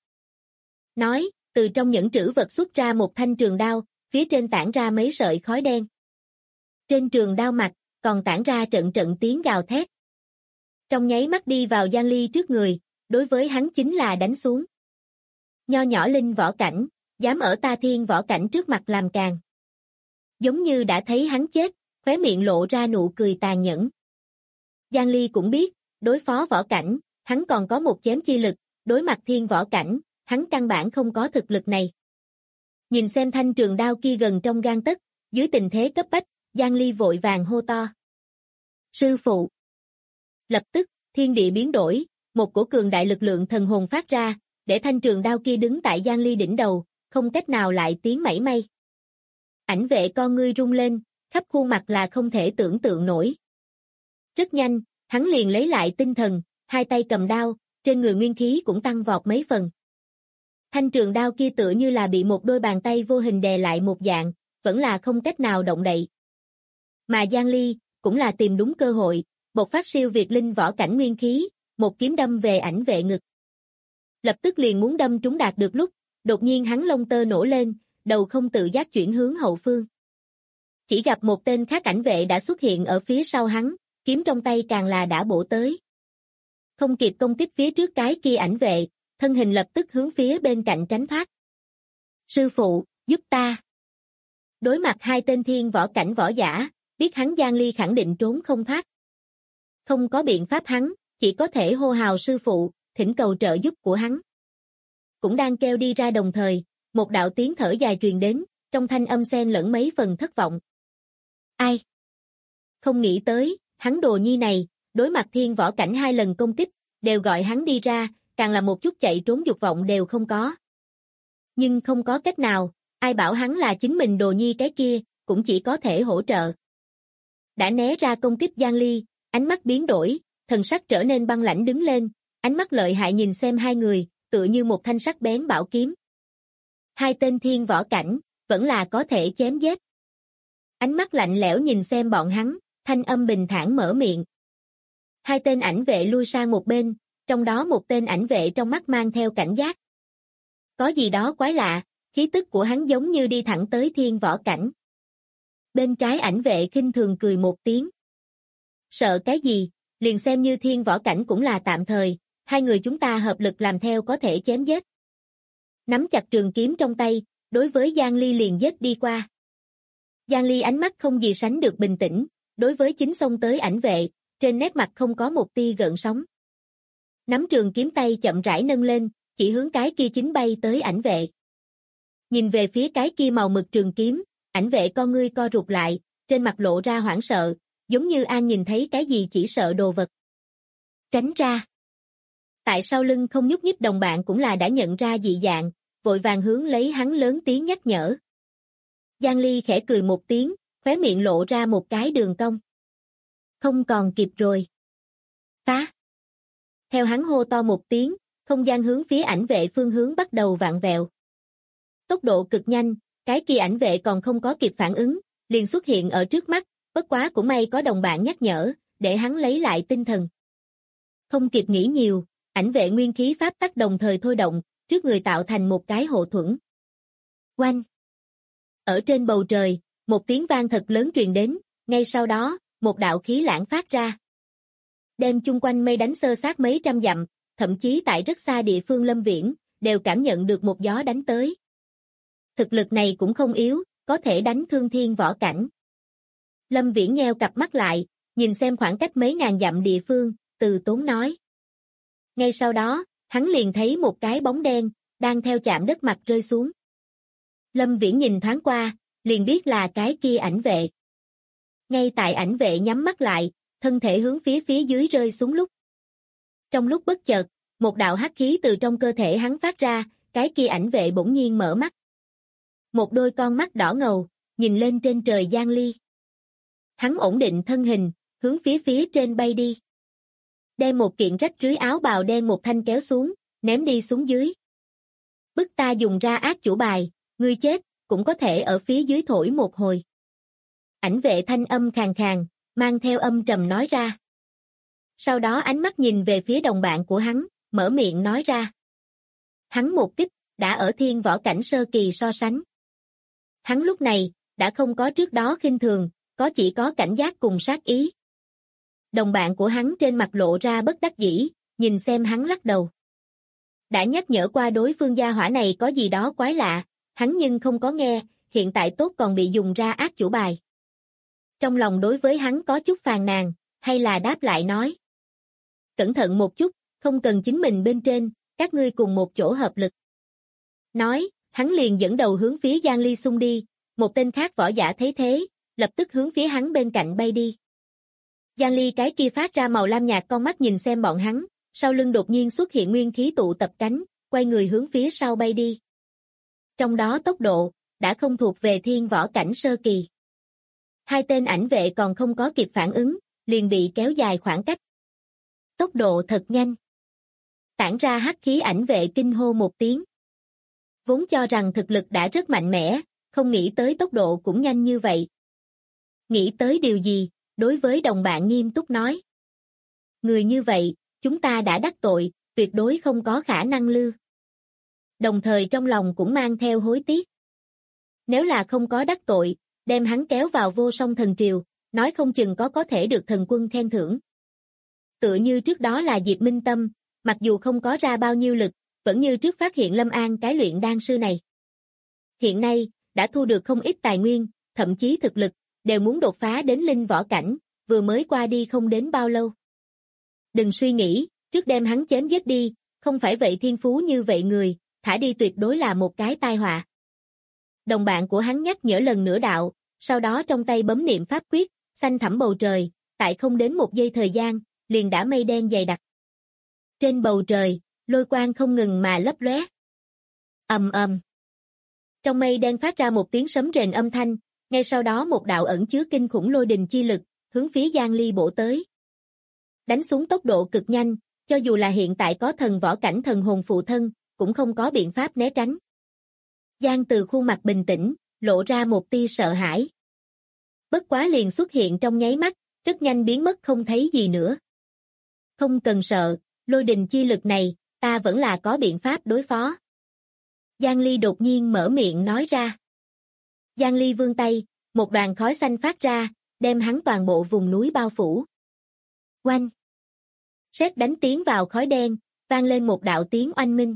Nói, từ trong những trữ vật xuất ra một thanh trường đao, phía trên tản ra mấy sợi khói đen. Trên trường đao mặt, còn tản ra trận trận tiếng gào thét. Trong nháy mắt đi vào Giang Ly trước người, đối với hắn chính là đánh xuống. Nho nhỏ linh võ cảnh, dám ở ta thiên võ cảnh trước mặt làm càn. Giống như đã thấy hắn chết, khóe miệng lộ ra nụ cười tàn nhẫn. Giang Ly cũng biết, đối phó võ cảnh, hắn còn có một chém chi lực, đối mặt thiên võ cảnh, hắn căn bản không có thực lực này. Nhìn xem thanh trường đao kia gần trong gang tấc, dưới tình thế cấp bách, Giang Ly vội vàng hô to. Sư phụ! Lập tức, thiên địa biến đổi, một cổ cường đại lực lượng thần hồn phát ra, để thanh trường đao kia đứng tại Giang Ly đỉnh đầu, không cách nào lại tiến mảy may. Ảnh vệ con ngươi rung lên, khắp khuôn mặt là không thể tưởng tượng nổi. Rất nhanh, hắn liền lấy lại tinh thần, 2 tay cầm đao, trên người nguyên khí cũng tăng vọt mấy phần. Thanh trường đao kia tựa như là bị một đôi bàn tay vô hình đè lại một dạng, vẫn là không cách nào động đậy. Mà Giang Ly, cũng là tìm đúng cơ hội, bộc phát siêu việt linh võ cảnh nguyên khí, một kiếm đâm về ảnh vệ ngực. Lập tức liền muốn đâm trúng đạt được lúc, đột nhiên hắn lông tơ nổ lên, đầu không tự giác chuyển hướng hậu phương. Chỉ gặp một tên khác ảnh vệ đã xuất hiện ở phía sau hắn, kiếm trong tay càng là đã bổ tới. Không kịp công kích phía trước cái kia ảnh vệ, thân hình lập tức hướng phía bên cạnh tránh thoát. Sư phụ, giúp ta. Đối mặt 2 tên thiên võ cảnh võ giả, biết hắn Giang Ly khẳng định trốn không thoát. Không có biện pháp hắn, chỉ có thể hô hào sư phụ, thỉnh cầu trợ giúp của hắn. Cũng đang kêu đi ra đồng thời, một đạo tiếng thở dài truyền đến, trong thanh âm xen lẫn mấy phần thất vọng. Ai? Không nghĩ tới, hắn đồ nhi này, đối mặt thiên võ cảnh 2 lần công kích, đều gọi hắn đi ra, càng là một chút chạy trốn dục vọng đều không có. Nhưng không có cách nào, ai bảo hắn là chính mình đồ nhi cái kia, cũng chỉ có thể hỗ trợ. Đã né ra công kích Giang Ly, ánh mắt biến đổi, thần sắc trở nên băng lãnh đứng lên, ánh mắt lợi hại nhìn xem 2 người, tựa như một thanh sắc bén bảo kiếm. 2 tên thiên võ cảnh, vẫn là có thể chém giết. Ánh mắt lạnh lẽo nhìn xem bọn hắn, thanh âm bình thản mở miệng. 2 tên ảnh vệ lui sang một bên, trong đó một tên ảnh vệ trong mắt mang theo cảnh giác. Có gì đó quái lạ, khí tức của hắn giống như đi thẳng tới thiên võ cảnh. Bên trái ảnh vệ khinh thường cười một tiếng. Sợ cái gì, liền xem như thiên võ cảnh cũng là tạm thời, 2 người chúng ta hợp lực làm theo có thể chém giết. Nắm chặt trường kiếm trong tay, đối với Giang Ly liền giết đi qua. Giang Ly ánh mắt không gì sánh được bình tĩnh, đối với chính xông tới ảnh vệ, trên nét mặt không có một tia gợn sóng. Nắm trường kiếm tay chậm rãi nâng lên, chỉ hướng cái kia chính bay tới ảnh vệ. Nhìn về phía cái kia màu mực trường kiếm, ảnh vệ con ngươi co rụt lại, trên mặt lộ ra hoảng sợ, giống như An nhìn thấy cái gì chỉ sợ đồ vật. Tránh ra. Tại sau lưng không nhúc nhích đồng bạn cũng là đã nhận ra dị dạng, vội vàng hướng lấy hắn lớn tiếng nhắc nhở. Giang Ly khẽ cười một tiếng, khóe miệng lộ ra một cái đường cong. Không còn kịp rồi. Phá. Theo hắn hô to một tiếng, không gian hướng phía ảnh vệ phương hướng bắt đầu vặn vẹo. Tốc độ cực nhanh, cái kia ảnh vệ còn không có kịp phản ứng, liền xuất hiện ở trước mắt, bất quá cũng may có đồng bạn nhắc nhở, để hắn lấy lại tinh thần. Không kịp nghĩ nhiều, ảnh vệ nguyên khí pháp tắc đồng thời thôi động, trước người tạo thành một cái hộ thuẫn. Oanh! Ở trên bầu trời, một tiếng vang thật lớn truyền đến, ngay sau đó, một đạo khí lãng phát ra. Đem chung quanh mây đánh xơ xác mấy trăm dặm, thậm chí tại rất xa địa phương Lâm Viễn, đều cảm nhận được một gió đánh tới. Thực lực này cũng không yếu, có thể đánh thương thiên võ cảnh. Lâm Viễn nheo cặp mắt lại, nhìn xem khoảng cách mấy ngàn dặm địa phương, từ tốn nói. Ngay sau đó, hắn liền thấy một cái bóng đen, đang theo chạm đất mặt rơi xuống. Lâm Viễn nhìn thoáng qua, liền biết là cái kia ảnh vệ. Ngay tại ảnh vệ nhắm mắt lại, thân thể hướng phía dưới rơi xuống lúc. Trong lúc bất chợt, một đạo hắc khí từ trong cơ thể hắn phát ra, cái kia ảnh vệ bỗng nhiên mở mắt. Một đôi con mắt đỏ ngầu, nhìn lên trên trời Giang Ly. Hắn ổn định thân hình, hướng phía trên bay đi. Đem một kiện rách rưới áo bào đen một thanh kéo xuống, ném đi xuống dưới. Bức ta dùng ra ác chủ bài, ngươi chết, cũng có thể ở phía dưới thổi một hồi. Ảnh vệ thanh âm khàn khàn, mang theo âm trầm nói ra. Sau đó ánh mắt nhìn về phía đồng bạn của hắn, mở miệng nói ra. Hắn một kích, đã ở thiên võ cảnh sơ kỳ so sánh. Hắn lúc này, đã không có trước đó khinh thường, có chỉ có cảnh giác cùng sát ý. Đồng bạn của hắn trên mặt lộ ra bất đắc dĩ, nhìn xem hắn lắc đầu. Đã nhắc nhở qua đối phương gia hỏa này có gì đó quái lạ, hắn nhưng không có nghe, hiện tại tốt còn bị dùng ra ác chủ bài. Trong lòng đối với hắn có chút phàn nàn, hay là đáp lại nói. Cẩn thận một chút, không cần chính mình bên trên, các ngươi cùng một chỗ hợp lực. Nói, hắn liền dẫn đầu hướng phía Giang Ly xung đi, một tên khác võ giả thấy thế, lập tức hướng phía hắn bên cạnh bay đi. Giang Ly cái kia phát ra màu lam nhạt con mắt nhìn xem bọn hắn, sau lưng đột nhiên xuất hiện nguyên khí tụ tập cánh, quay người hướng phía sau bay đi. Trong đó tốc độ, đã không thuộc về thiên võ cảnh sơ kỳ. Hai tên ảnh vệ còn không có kịp phản ứng, liền bị kéo dài khoảng cách. Tốc độ thật nhanh. Tản ra hắc khí ảnh vệ kinh hô một tiếng. Vốn cho rằng thực lực đã rất mạnh mẽ, không nghĩ tới tốc độ cũng nhanh như vậy. Nghĩ tới điều gì, đối với đồng bạn nghiêm túc nói. Người như vậy, chúng ta đã đắc tội, tuyệt đối không có khả năng lưu. Đồng thời trong lòng cũng mang theo hối tiếc. Nếu là không có đắc tội, đem hắn kéo vào vô song thần triều, nói không chừng có thể được thần quân khen thưởng. Tựa như trước đó là Diệp Minh Tâm, mặc dù không có ra bao nhiêu lực, vẫn như trước phát hiện Lâm An cái luyện đan sư này. Hiện nay, đã thu được không ít tài nguyên, thậm chí thực lực, đều muốn đột phá đến linh võ cảnh, vừa mới qua đi không đến bao lâu. Đừng suy nghĩ, trước đem hắn chém giết đi, không phải vậy thiên phú như vậy người, thả đi tuyệt đối là một cái tai họa. Đồng bạn của hắn nhắc nhở lần nữa đạo, sau đó trong tay bấm niệm pháp quyết, xanh thẳm bầu trời, tại không đến một giây thời gian, liền đã mây đen dày đặc. Trên bầu trời, lôi quang không ngừng mà lấp lóe. Ầm ầm. Trong mây đen phát ra một tiếng sấm rền âm thanh, ngay sau đó một đạo ẩn chứa kinh khủng lôi đình chi lực, hướng phía Giang Ly bổ tới. Đánh xuống tốc độ cực nhanh, cho dù là hiện tại có thần võ cảnh thần hồn phụ thân, cũng không có biện pháp né tránh. Giang Từ khuôn mặt bình tĩnh, lộ ra một tia sợ hãi. Bất quá liền xuất hiện trong nháy mắt, rất nhanh biến mất không thấy gì nữa. Không cần sợ, lôi đình chi lực này, ta vẫn là có biện pháp đối phó. Giang Ly đột nhiên mở miệng nói ra. Giang Ly vươn tay, một đoàn khói xanh phát ra, đem hắn toàn bộ vùng núi bao phủ. Oanh! Sét đánh tiến vào khói đen, vang lên một đạo tiếng oanh minh.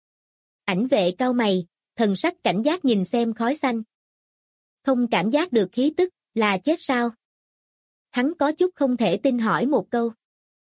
Ảnh vệ cau mày, thần sắc cảnh giác nhìn xem khói xanh. Không cảm giác được khí tức, là chết sao? Hắn có chút không thể tin hỏi một câu.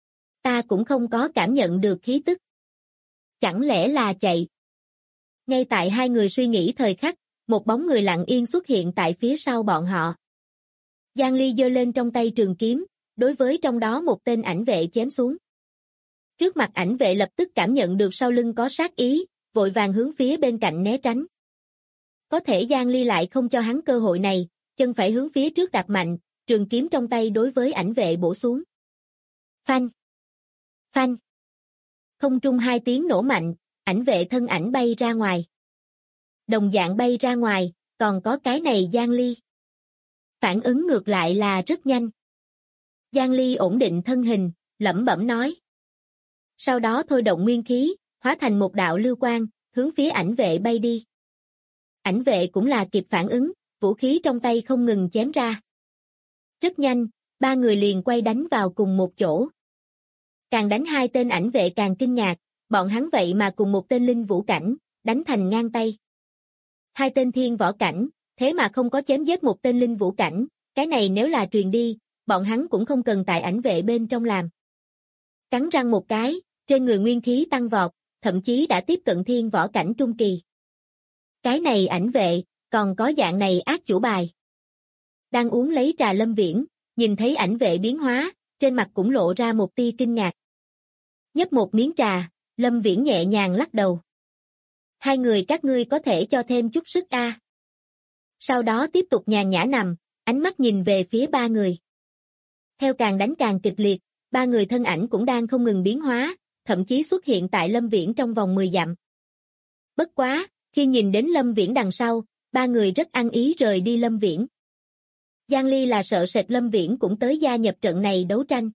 Ta cũng không có cảm nhận được khí tức. Chẳng lẽ là chạy? Ngay tại hai người suy nghĩ thời khắc, một bóng người lặng yên xuất hiện tại phía sau bọn họ. Giang Ly giơ lên trong tay trường kiếm, đối với trong đó một tên ảnh vệ chém xuống. Trước mặt ảnh vệ lập tức cảm nhận được sau lưng có sát ý, vội vàng hướng phía bên cạnh né tránh. Có thể Giang Ly lại không cho hắn cơ hội này, chân phải hướng phía trước đạp mạnh, trường kiếm trong tay đối với ảnh vệ bổ xuống. Phanh! Phanh! Không trung hai tiếng nổ mạnh, ảnh vệ thân ảnh bay ra ngoài. Đồng dạng bay ra ngoài, còn có cái này Giang Ly. Phản ứng ngược lại là rất nhanh. Giang Ly ổn định thân hình, lẩm bẩm nói. Sau đó thôi động nguyên khí, hóa thành một đạo lưu quang, hướng phía ảnh vệ bay đi. Ảnh vệ cũng là kịp phản ứng, vũ khí trong tay không ngừng chém ra. Rất nhanh, ba người liền quay đánh vào cùng một chỗ. Càng đánh hai tên ảnh vệ càng kinh ngạc, bọn hắn vậy mà cùng một tên linh vũ cảnh, đánh thành ngang tay. Hai tên thiên võ cảnh, thế mà không có chém giết một tên linh vũ cảnh, cái này nếu là truyền đi, bọn hắn cũng không cần tại ảnh vệ bên trong làm. Cắn răng một cái, trên người nguyên khí tăng vọt, thậm chí đã tiếp cận thiên võ cảnh trung kỳ. Cái này ảnh vệ, còn có dạng này ác chủ bài. Đang uống lấy trà Lâm Viễn, nhìn thấy ảnh vệ biến hóa, trên mặt cũng lộ ra một tia kinh ngạc. Nhấp một miếng trà, Lâm Viễn nhẹ nhàng lắc đầu. Hai người các ngươi có thể cho thêm chút sức a. Sau đó tiếp tục nhàn nhã nằm, ánh mắt nhìn về phía ba người. Theo càng đánh càng kịch liệt, ba người thân ảnh cũng đang không ngừng biến hóa, thậm chí xuất hiện tại Lâm Viễn trong vòng 10 dặm. Bất quá, khi nhìn đến Lâm Viễn đằng sau, ba người rất ăn ý rời đi Lâm Viễn. Giang Ly là sợ sệt Lâm Viễn cũng tới gia nhập trận này đấu tranh.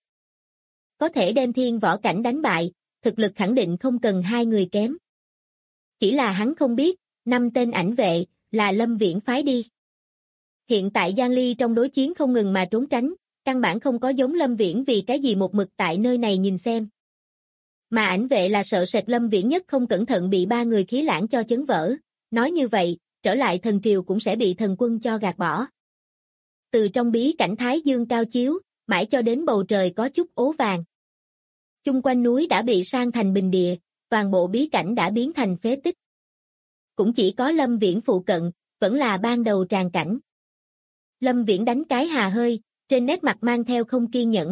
Có thể đem thiên võ cảnh đánh bại, thực lực khẳng định không cần hai người kém. Chỉ là hắn không biết, 5 tên ảnh vệ, là Lâm Viễn phái đi. Hiện tại Giang Ly trong đối chiến không ngừng mà trốn tránh, căn bản không có giống Lâm Viễn vì cái gì một mực tại nơi này nhìn xem. Mà ảnh vệ là sợ sệt Lâm Viễn nhất không cẩn thận bị ba người khí lãng cho chấn vỡ. Nói như vậy, trở lại thần triều cũng sẽ bị thần quân cho gạt bỏ. Từ trong bí cảnh Thái Dương cao chiếu, mãi cho đến bầu trời có chút ố vàng. Chung quanh núi đã bị san thành bình địa, toàn bộ bí cảnh đã biến thành phế tích. Cũng chỉ có Lâm Viễn phụ cận, vẫn là ban đầu tràn cảnh. Lâm Viễn đánh cái hà hơi, trên nét mặt mang theo không kiên nhẫn.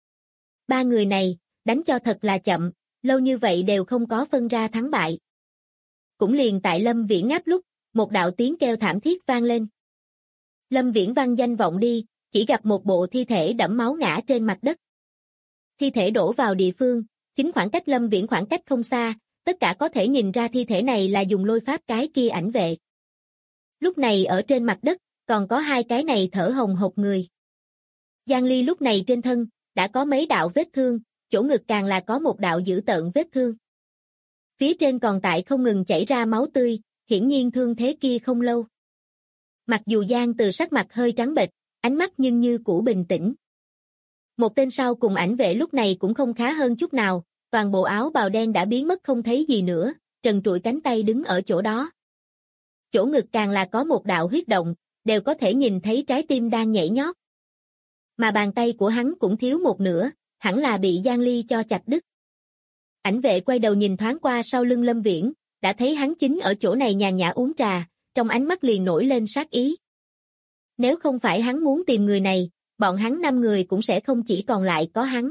Ba người này, đánh cho thật là chậm, lâu như vậy đều không có phân ra thắng bại. Cũng liền tại Lâm Viễn ngáp lúc, một đạo tiếng kêu thảm thiết vang lên. Lâm Viễn văng danh vọng đi, chỉ gặp một bộ thi thể đẫm máu ngã trên mặt đất. Thi thể đổ vào địa phương, chính khoảng cách Lâm Viễn khoảng cách không xa, tất cả có thể nhìn ra thi thể này là dùng lôi pháp cái kia ảnh vệ. Lúc này ở trên mặt đất, còn có hai cái này thở hồng hộc người. Giang Ly lúc này trên thân, đã có mấy đạo vết thương, chỗ ngực càng là có một đạo dữ tợn vết thương. Phía trên còn tại không ngừng chảy ra máu tươi, hiển nhiên thương thế kia không lâu. Mặc dù Giang Từ sắc mặt hơi trắng bệch, ánh mắt nhưng như cũ bình tĩnh. Một tên sau cùng ảnh vệ lúc này cũng không khá hơn chút nào, toàn bộ áo bào đen đã biến mất không thấy gì nữa, trần trụi cánh tay đứng ở chỗ đó. Chỗ ngực càng là có một đạo huyết động, đều có thể nhìn thấy trái tim đang nhảy nhót. Mà bàn tay của hắn cũng thiếu một nửa, hẳn là bị Giang Ly cho chặt đứt. Ảnh vệ quay đầu nhìn thoáng qua sau lưng Lâm Viễn, đã thấy hắn chính ở chỗ này nhàn nhã uống trà, trong ánh mắt liền nổi lên sát ý. Nếu không phải hắn muốn tìm người này, bọn hắn 5 người cũng sẽ không chỉ còn lại có hắn.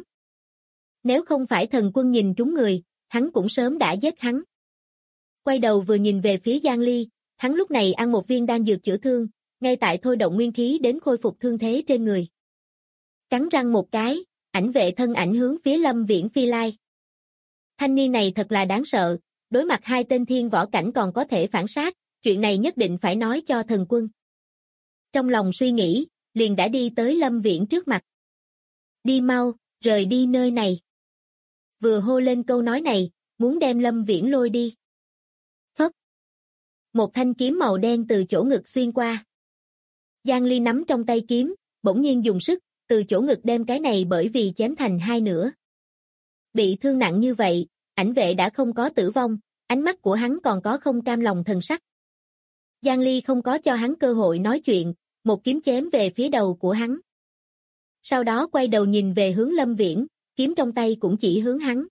Nếu không phải thần quân nhìn trúng người, hắn cũng sớm đã giết hắn. Quay đầu vừa nhìn về phía Giang Ly, hắn lúc này ăn một viên đan dược chữa thương, ngay tại thôi động nguyên khí đến khôi phục thương thế trên người. Cắn răng một cái, ảnh vệ thân ảnh hướng phía Lâm Viễn phi lai. Thanh niên này thật là đáng sợ, đối mặt hai tên thiên võ cảnh còn có thể phản sát, chuyện này nhất định phải nói cho thần quân. Trong lòng suy nghĩ, liền đã đi tới Lâm Viễn trước mặt. Đi mau, rời đi nơi này. Vừa hô lên câu nói này, muốn đem Lâm Viễn lôi đi. Phất. Một thanh kiếm màu đen từ chỗ ngực xuyên qua. Giang Ly nắm trong tay kiếm, bỗng nhiên dùng sức, từ chỗ ngực đem cái này bởi vì chém thành hai nửa. Bị thương nặng như vậy, ảnh vệ đã không có tử vong, ánh mắt của hắn còn có không cam lòng thần sắc. Giang Ly không có cho hắn cơ hội nói chuyện, một kiếm chém về phía đầu của hắn. Sau đó quay đầu nhìn về hướng Lâm Viễn, kiếm trong tay cũng chỉ hướng hắn.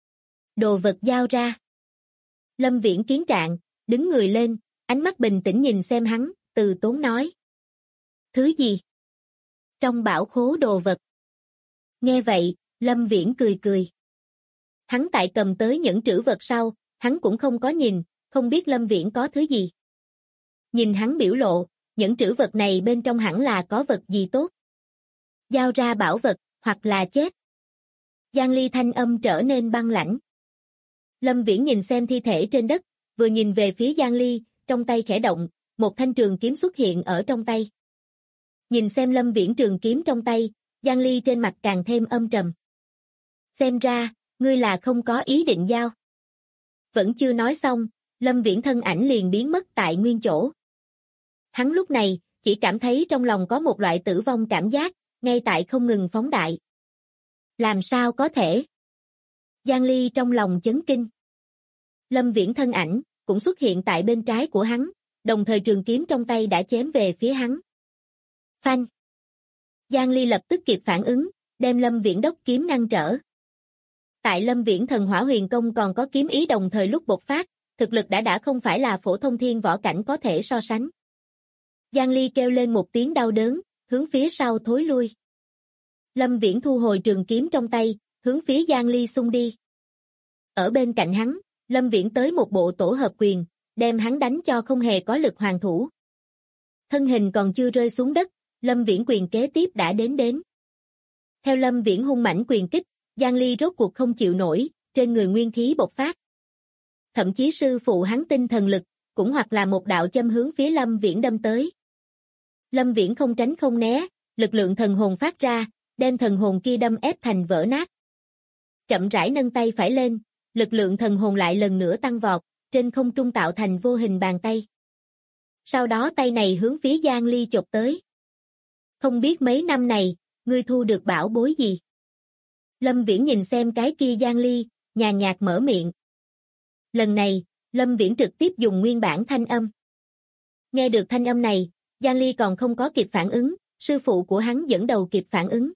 Đồ vật giao ra. Lâm Viễn kiến trạng, đứng người lên, ánh mắt bình tĩnh nhìn xem hắn, từ tốn nói. Thứ gì? Trong bảo khố đồ vật. Nghe vậy, Lâm Viễn cười cười. Hắn tại cầm tới những trữ vật sau, hắn cũng không có nhìn, không biết Lâm Viễn có thứ gì. Nhìn hắn biểu lộ, những trữ vật này bên trong hẳn là có vật gì tốt. Giao ra bảo vật, hoặc là chết. Giang Ly thanh âm trở nên băng lãnh. Lâm Viễn nhìn xem thi thể trên đất, vừa nhìn về phía Giang Ly, trong tay khẽ động, một thanh trường kiếm xuất hiện ở trong tay. Nhìn xem Lâm Viễn trường kiếm trong tay, Giang Ly trên mặt càng thêm âm trầm. Xem ra, ngươi là không có ý định giao. Vẫn chưa nói xong, Lâm Viễn thân ảnh liền biến mất tại nguyên chỗ. Hắn lúc này, chỉ cảm thấy trong lòng có một loại tử vong cảm giác, ngay tại không ngừng phóng đại. Làm sao có thể? Giang Ly trong lòng chấn kinh. Lâm Viễn thân ảnh, cũng xuất hiện tại bên trái của hắn, đồng thời trường kiếm trong tay đã chém về phía hắn. Phanh! Giang Ly lập tức kịp phản ứng, đem Lâm Viễn đốc kiếm ngăn trở. Tại Lâm Viễn thần hỏa huyền công còn có kiếm ý đồng thời lúc bộc phát, thực lực đã không phải là phổ thông thiên võ cảnh có thể so sánh. Giang Ly kêu lên một tiếng đau đớn, hướng phía sau thối lui. Lâm Viễn thu hồi trường kiếm trong tay, hướng phía Giang Ly xung đi. Ở bên cạnh hắn, Lâm Viễn tới một bộ tổ hợp quyền, đem hắn đánh cho không hề có lực hoàn thủ. Thân hình còn chưa rơi xuống đất, Lâm Viễn quyền kế tiếp đã đến. Theo Lâm Viễn hung mãnh quyền kích, Giang Ly rốt cuộc không chịu nổi, trên người nguyên khí bộc phát. Thậm chí sư phụ hắn tinh thần lực, cũng hoặc là một đạo châm hướng phía Lâm Viễn đâm tới. Lâm Viễn không tránh không né, lực lượng thần hồn phát ra, đem thần hồn kia đâm ép thành vỡ nát. Chậm rãi nâng tay phải lên, lực lượng thần hồn lại lần nữa tăng vọt, trên không trung tạo thành vô hình bàn tay. Sau đó tay này hướng phía Giang Ly chộp tới. Không biết mấy năm này, ngươi thu được bảo bối gì? Lâm Viễn nhìn xem cái kia Giang Ly, nhàn nhạt mở miệng. Lần này, Lâm Viễn trực tiếp dùng nguyên bản thanh âm. Nghe được thanh âm này, Giang Ly còn không có kịp phản ứng, sư phụ của hắn dẫn đầu kịp phản ứng.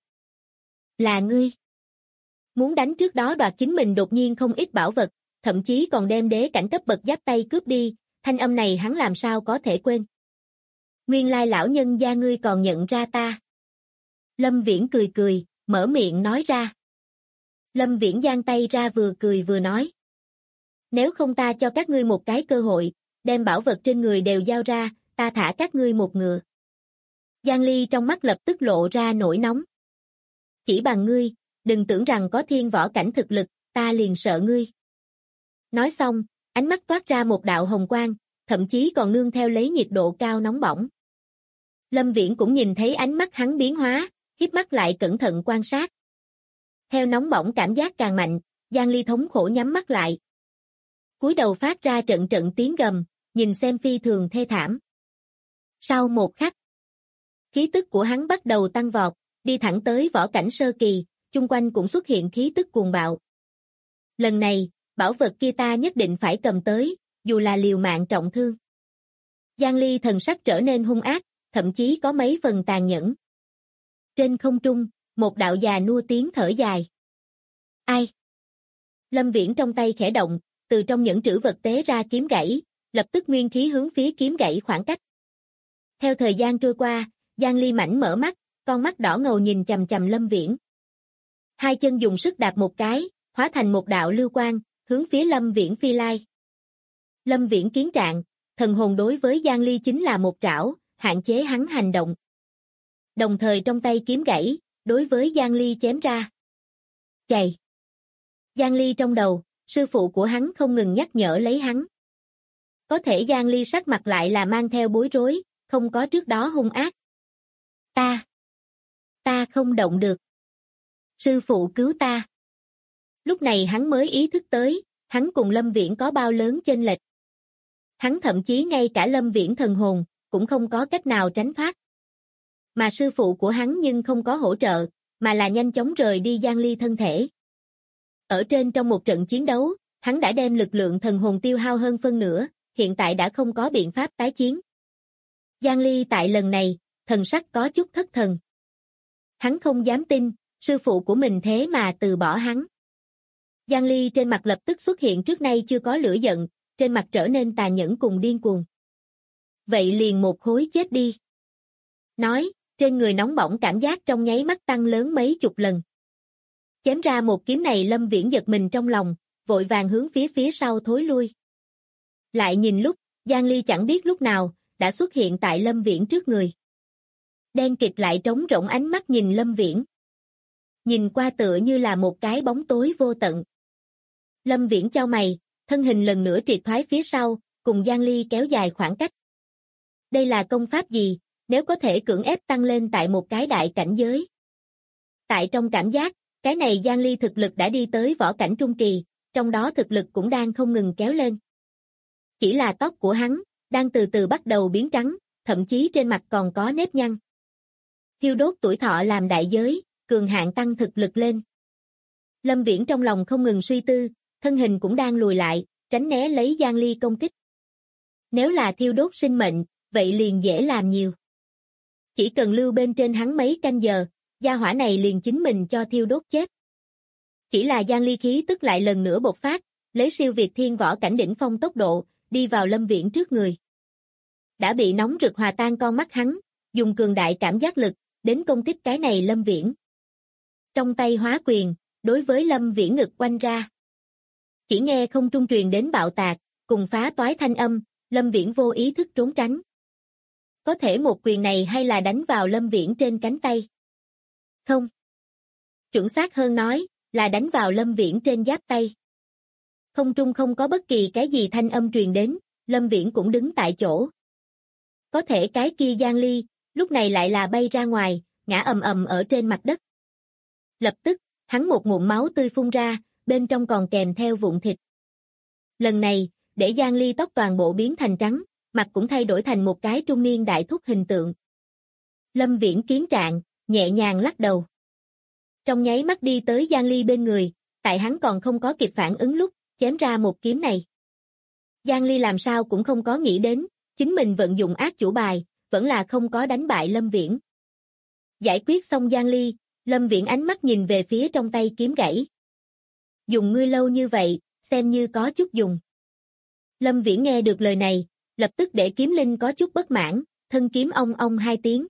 Là ngươi. Muốn đánh trước đó đoạt chính mình đột nhiên không ít bảo vật, thậm chí còn đem đế cảnh cấp bậc giáp tay cướp đi, thanh âm này hắn làm sao có thể quên. Nguyên lai lão nhân gia ngươi còn nhận ra ta. Lâm Viễn cười cười, mở miệng nói ra. Lâm Viễn giang tay ra vừa cười vừa nói. Nếu không ta cho các ngươi một cái cơ hội, đem bảo vật trên người đều giao ra, ta thả các ngươi một ngựa. Giang Ly trong mắt lập tức lộ ra nổi nóng. Chỉ bằng ngươi, đừng tưởng rằng có thiên võ cảnh thực lực, ta liền sợ ngươi. Nói xong, ánh mắt toát ra một đạo hồng quang, thậm chí còn nương theo lấy nhiệt độ cao nóng bỏng. Lâm Viễn cũng nhìn thấy ánh mắt hắn biến hóa, híp mắt lại cẩn thận quan sát. Theo nóng bỏng cảm giác càng mạnh, Giang Ly thống khổ nhắm mắt lại. Cúi đầu phát ra trận trận tiếng gầm, nhìn xem phi thường thê thảm. Sau một khắc, khí tức của hắn bắt đầu tăng vọt, đi thẳng tới võ cảnh sơ kỳ, chung quanh cũng xuất hiện khí tức cuồng bạo. Lần này, bảo vật kia ta nhất định phải cầm tới, dù là liều mạng trọng thương. Giang Ly thần sắc trở nên hung ác, thậm chí có mấy phần tàn nhẫn. Trên không trung, một đạo già nua tiếng thở dài. Ai? Lâm Viễn trong tay khẽ động, từ trong những trữ vật tế ra kiếm gãy, lập tức nguyên khí hướng phía kiếm gãy khoảng cách. Theo thời gian trôi qua, Giang Ly mảnh mở mắt, con mắt đỏ ngầu nhìn chằm chằm Lâm Viễn. Hai chân dùng sức đạp một cái, hóa thành một đạo lưu quang, hướng phía Lâm Viễn phi lai. Lâm Viễn kiến trạng, thần hồn đối với Giang Ly chính là một trảo, hạn chế hắn hành động. Đồng thời trong tay kiếm gãy, đối với Giang Ly chém ra. Chạy! Giang Ly trong đầu, sư phụ của hắn không ngừng nhắc nhở lấy hắn. Có thể Giang Ly sắc mặt lại là mang theo bối rối, không có trước đó hung ác. Ta không động được. Sư phụ cứu ta. Lúc này hắn mới ý thức tới, hắn cùng Lâm Viễn có bao lớn chênh lệch. Hắn thậm chí ngay cả Lâm Viễn thần hồn, cũng không có cách nào tránh thoát. Mà sư phụ của hắn nhưng không có hỗ trợ, mà là nhanh chóng rời đi Giang Ly thân thể. Ở trong một trận chiến đấu, hắn đã đem lực lượng thần hồn tiêu hao hơn phân nửa, hiện tại đã không có biện pháp tái chiến. Giang Ly tại lần này, thần sắc có chút thất thần. Hắn không dám tin, sư phụ của mình thế mà từ bỏ hắn. Giang Ly trên mặt lập tức xuất hiện trước nay chưa có lửa giận, trên mặt trở nên tàn nhẫn cùng điên cuồng. Vậy liền một khối chết đi. Nói, trên người nóng bỏng cảm giác trong nháy mắt tăng lớn mấy chục lần. Chém ra một kiếm này Lâm Viễn giật mình trong lòng, vội vàng hướng phía sau thối lui. Lại nhìn lúc, Giang Ly chẳng biết lúc nào, đã xuất hiện tại Lâm Viễn trước người. Đen kịt lại trống rỗng ánh mắt nhìn Lâm Viễn. Nhìn qua tựa như là một cái bóng tối vô tận. Lâm Viễn chau mày, thân hình lần nữa triệt thoái phía sau, cùng Giang Ly kéo dài khoảng cách. Đây là công pháp gì, nếu có thể cưỡng ép tăng lên tại một cái đại cảnh giới? Tại trong cảm giác, cái này Giang Ly thực lực đã đi tới võ cảnh trung kỳ, trong đó thực lực cũng đang không ngừng kéo lên. Chỉ là tóc của hắn, đang từ từ bắt đầu biến trắng, thậm chí trên mặt còn có nếp nhăn. Thiêu đốt tuổi thọ làm đại giới, cường hạn tăng thực lực lên. Lâm Viễn trong lòng không ngừng suy tư, thân hình cũng đang lùi lại, tránh né lấy Giang Ly công kích. Nếu là thiêu đốt sinh mệnh, vậy liền dễ làm nhiều. Chỉ cần lưu bên trên hắn mấy canh giờ, gia hỏa này liền chính mình cho thiêu đốt chết. Chỉ là Giang Ly khí tức lại lần nữa bộc phát, lấy siêu việt thiên võ cảnh đỉnh phong tốc độ, đi vào Lâm Viễn trước người. Đã bị nóng rực hòa tan con mắt hắn, dùng cường đại cảm giác lực, đến công kích cái này Lâm Viễn. Trong tay hóa quyền, đối với Lâm Viễn ngực quanh ra. Chỉ nghe không trung truyền đến bạo tạc, cùng phá toái thanh âm, Lâm Viễn vô ý thức trốn tránh. Có thể một quyền này hay là đánh vào Lâm Viễn trên cánh tay? Không. Chuẩn xác hơn nói, là đánh vào Lâm Viễn trên giáp tay. Không trung không có bất kỳ cái gì thanh âm truyền đến, Lâm Viễn cũng đứng tại chỗ. Có thể cái kia Giang Ly, lúc này lại là bay ra ngoài, ngã ầm ầm ở trên mặt đất. Lập tức, hắn một ngụm máu tươi phun ra, bên trong còn kèm theo vụn thịt. Lần này, để Giang Ly tóc toàn bộ biến thành trắng, mặt cũng thay đổi thành một cái trung niên đại thúc hình tượng. Lâm Viễn kiến trạng, nhẹ nhàng lắc đầu. Trong nháy mắt đi tới Giang Ly bên người, tại hắn còn không có kịp phản ứng lúc, chém ra một kiếm này. Giang Ly làm sao cũng không có nghĩ đến, chính mình vận dụng ác chủ bài, vẫn là không có đánh bại Lâm Viễn. Giải quyết xong Giang Ly, Lâm Viễn ánh mắt nhìn về phía trong tay kiếm gãy. Dùng ngươi lâu như vậy, xem như có chút dùng. Lâm Viễn nghe được lời này, lập tức để kiếm linh có chút bất mãn, thân kiếm ong ong hai tiếng.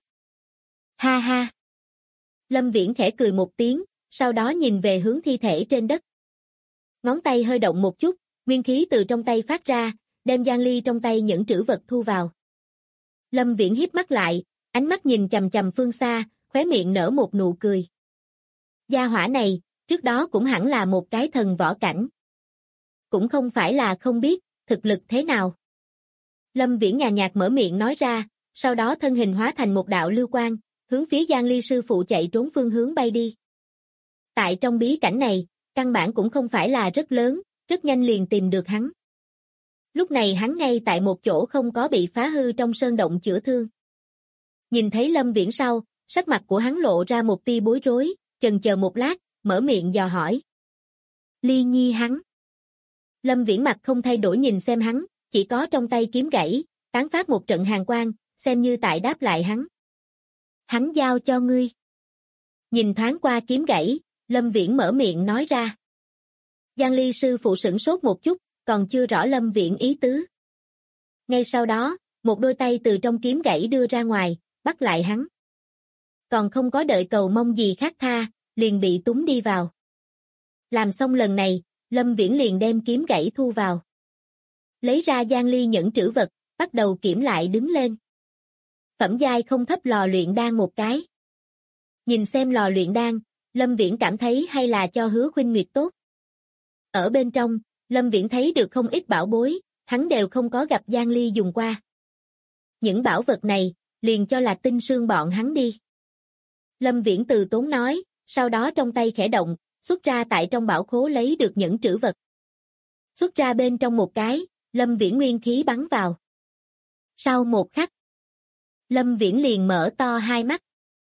Ha ha. Lâm Viễn khẽ cười một tiếng, sau đó nhìn về hướng thi thể trên đất. Ngón tay hơi động một chút, nguyên khí từ trong tay phát ra, đem Giang Ly trong tay những trữ vật thu vào. Lâm Viễn híp mắt lại, ánh mắt nhìn chằm chằm phương xa, khóe miệng nở một nụ cười. Gia hỏa này, trước đó cũng hẳn là một cái thần võ cảnh. Cũng không phải là không biết, thực lực thế nào. Lâm Viễn nhàn nhạt mở miệng nói ra, sau đó thân hình hóa thành một đạo lưu quang, hướng phía Giang Ly sư phụ chạy trốn phương hướng bay đi. Tại trong bí cảnh này, căn bản cũng không phải là rất lớn, rất nhanh liền tìm được hắn. Lúc này hắn ngay tại một chỗ không có bị phá hư trong sơn động chữa thương. Nhìn thấy Lâm Viễn sau, sắc mặt của hắn lộ ra một tia bối rối, chần chờ một lát, mở miệng dò hỏi. Ly Nhi hắn. Lâm Viễn mặt không thay đổi nhìn xem hắn, chỉ có trong tay kiếm gãy, tán phát một trận hàn quang, xem như tại đáp lại hắn. Hắn giao cho ngươi. Nhìn thoáng qua kiếm gãy, Lâm Viễn mở miệng nói ra. Giang Ly sư phụ sửng sốt một chút, còn chưa rõ Lâm Viễn ý tứ. Ngay sau đó, một đôi tay từ trong kiếm gãy đưa ra ngoài, bắt lại hắn. Còn không có đợi cầu mong gì khác tha, liền bị túng đi vào. Làm xong lần này, Lâm Viễn liền đem kiếm gãy thu vào. Lấy ra Giang Ly những trữ vật, bắt đầu kiểm lại đứng lên. Phẩm giai không thấp lò luyện đan một cái. Nhìn xem lò luyện đan, Lâm Viễn cảm thấy hay là cho Hứa Khuynh Nguyệt tốt. Ở bên trong, Lâm Viễn thấy được không ít bảo bối, hắn đều không có gặp Giang Ly dùng qua. Những bảo vật này, liền cho là tinh sương bọn hắn đi. Lâm Viễn từ tốn nói, sau đó trong tay khẽ động, xuất ra tại trong bảo khố lấy được những trữ vật. Xuất ra bên trong một cái, Lâm Viễn nguyên khí bắn vào. Sau một khắc, Lâm Viễn liền mở to hai mắt.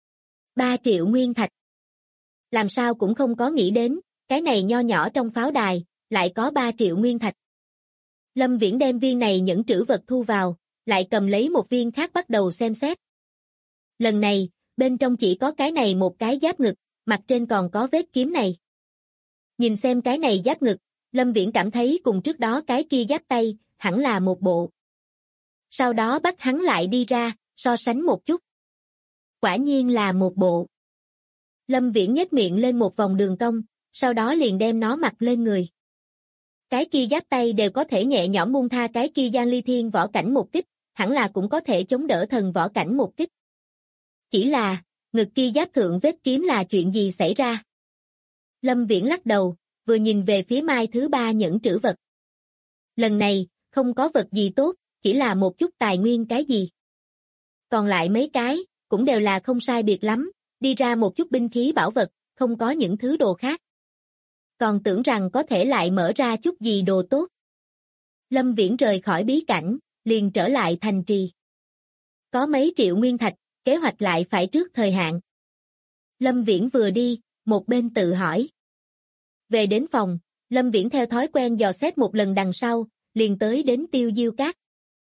3 triệu nguyên thạch. Làm sao cũng không có nghĩ đến, cái này nho nhỏ trong pháo đài, lại có 3 triệu nguyên thạch. Lâm Viễn đem viên này những trữ vật thu vào, lại cầm lấy một viên khác bắt đầu xem xét. Lần này, bên trong chỉ có cái này một cái giáp ngực, mặt trên còn có vết kiếm này. Nhìn xem cái này giáp ngực, Lâm Viễn cảm thấy cùng trước đó cái kia giáp tay, hẳn là một bộ. Sau đó bắt hắn lại đi ra, so sánh một chút. Quả nhiên là một bộ. Lâm Viễn nhếch miệng lên một vòng đường cong, sau đó liền đem nó mặc lên người. Cái kia giáp tay đều có thể nhẹ nhõm buông tha cái kia Giang Ly Thiên võ cảnh một kích, hẳn là cũng có thể chống đỡ thần võ cảnh một kích. Chỉ là, ngực kia giáp thượng vết kiếm là chuyện gì xảy ra? Lâm Viễn lắc đầu, vừa nhìn về phía mai thứ ba nhẫn trữ vật. Lần này, không có vật gì tốt, chỉ là một chút tài nguyên cái gì. Còn lại mấy cái, cũng đều là không sai biệt lắm, đi ra một chút binh khí bảo vật, không có những thứ đồ khác. Còn tưởng rằng có thể lại mở ra chút gì đồ tốt. Lâm Viễn rời khỏi bí cảnh, liền trở lại thành trì. Có mấy triệu nguyên thạch, kế hoạch lại phải trước thời hạn. Lâm Viễn vừa đi, một bên tự hỏi. Về đến phòng, Lâm Viễn theo thói quen dò xét một lần đằng sau, liền tới đến Tiêu Diêu Các.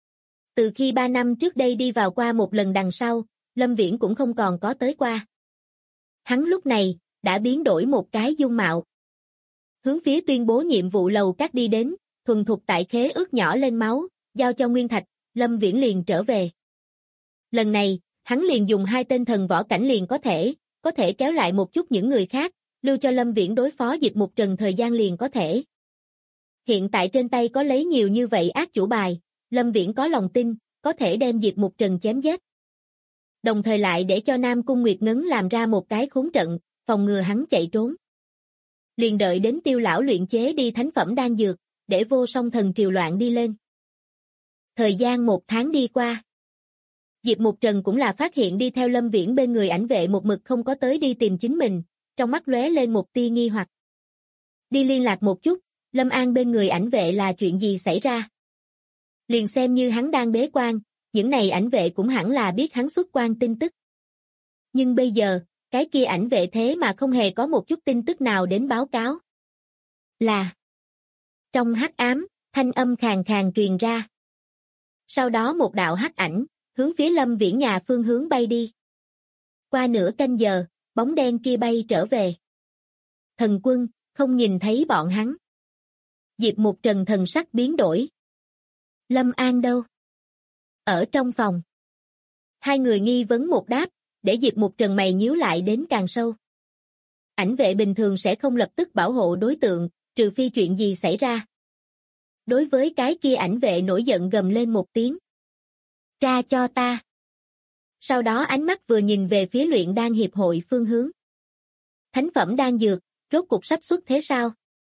Từ khi 3 năm trước đây đi vào qua một lần đằng sau, Lâm Viễn cũng không còn có tới qua. Hắn lúc này, đã biến đổi một cái dung mạo. Hướng phía tuyên bố nhiệm vụ lầu các đi đến, thuần thục tại khế ước nhỏ lên máu, giao cho Nguyên Thạch, Lâm Viễn liền trở về. Lần này, hắn liền dùng 2 tên thần võ cảnh liền có thể kéo lại một chút những người khác, lưu cho Lâm Viễn đối phó Diệp Mục Trần thời gian liền có thể. Hiện tại trên tay có lấy nhiều như vậy ác chủ bài, Lâm Viễn có lòng tin, có thể đem Diệp Mục Trần chém giết. Đồng thời lại để cho Nam Cung Nguyệt Ngấn làm ra một cái khốn trận, phòng ngừa hắn chạy trốn. Liền đợi đến Tiêu lão luyện chế đi thánh phẩm đan dược, để vô song thần triều loạn đi lên. Thời gian 1 tháng đi qua. Diệp Mục Trần cũng là phát hiện đi theo Lâm Viễn bên người ảnh vệ một mực không có tới đi tìm chính mình, trong mắt lóe lên một tia nghi hoặc. Đi liên lạc một chút, Lâm An bên người ảnh vệ là chuyện gì xảy ra? Liền xem như hắn đang bế quan, những này ảnh vệ cũng hẳn là biết hắn xuất quan tin tức. Nhưng bây giờ, cái kia ảnh vệ thế mà không hề có một chút tin tức nào đến báo cáo. Là trong hắc ám, thanh âm khàn khàn truyền ra. Sau đó một đạo hắc ảnh, hướng phía Lâm Viễn nhà phương hướng bay đi. Qua nửa canh giờ, bóng đen kia bay trở về. Thần quân, không nhìn thấy bọn hắn. Diệp Mục Trần thần sắc biến đổi. Lâm An đâu? Ở trong phòng. Hai người nghi vấn một đáp, để Diệp Mục Trần mày nhíu lại đến càng sâu. Ảnh vệ bình thường sẽ không lập tức bảo hộ đối tượng, trừ phi chuyện gì xảy ra. Đối với cái kia ảnh vệ nổi giận gầm lên một tiếng. Tra cho ta. Sau đó ánh mắt vừa nhìn về phía luyện đan hiệp hội phương hướng. Thánh phẩm đan dược, rốt cục sắp xuất thế sao?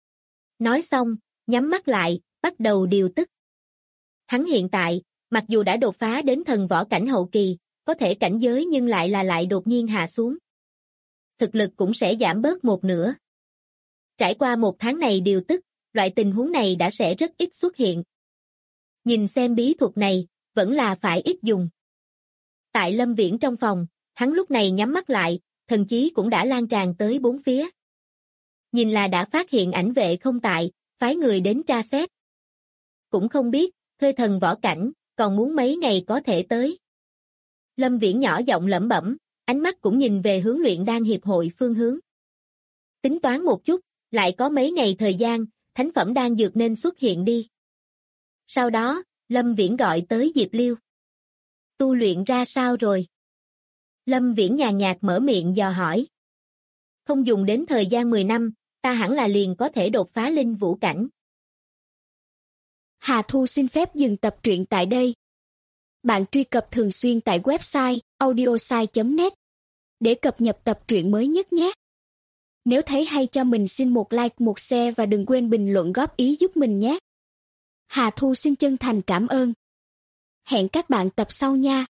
Nói xong, nhắm mắt lại, bắt đầu điều tức. Hắn hiện tại, mặc dù đã đột phá đến thần võ cảnh hậu kỳ, có thể cảnh giới nhưng lại đột nhiên hạ xuống. Thực lực cũng sẽ giảm bớt một nửa. Trải qua 1 tháng này điều tức, loại tình huống này đã sẽ rất ít xuất hiện. Nhìn xem bí thuật này, vẫn là phải ít dùng. Tại Lâm Viễn trong phòng, hắn lúc này nhắm mắt lại, thần chí cũng đã lan tràn tới 4 phía. Nhìn là đã phát hiện ảnh vệ không tại, phái người đến tra xét. Cũng không biết, thuê thần võ cảnh, còn muốn mấy ngày có thể tới. Lâm Viễn nhỏ giọng lẩm bẩm, ánh mắt cũng nhìn về hướng luyện đan hiệp hội phương hướng. Tính toán một chút, lại có mấy ngày thời gian, thánh phẩm đan dược nên xuất hiện đi. Sau đó, Lâm Viễn gọi tới Diệp Liêu. Tu luyện ra sao rồi? Lâm Viễn nhàn nhạt mở miệng dò hỏi. Không dùng đến thời gian 10 năm, ta hẳn là liền có thể đột phá linh vũ cảnh. Hà Thu xin phép dừng tập truyện tại đây. Bạn truy cập thường xuyên tại website audiosai.net để cập nhật tập truyện mới nhất nhé. Nếu thấy hay cho mình xin một like, một share và đừng quên bình luận góp ý giúp mình nhé. Hà Thu xin chân thành cảm ơn. Hẹn các bạn tập sau nha.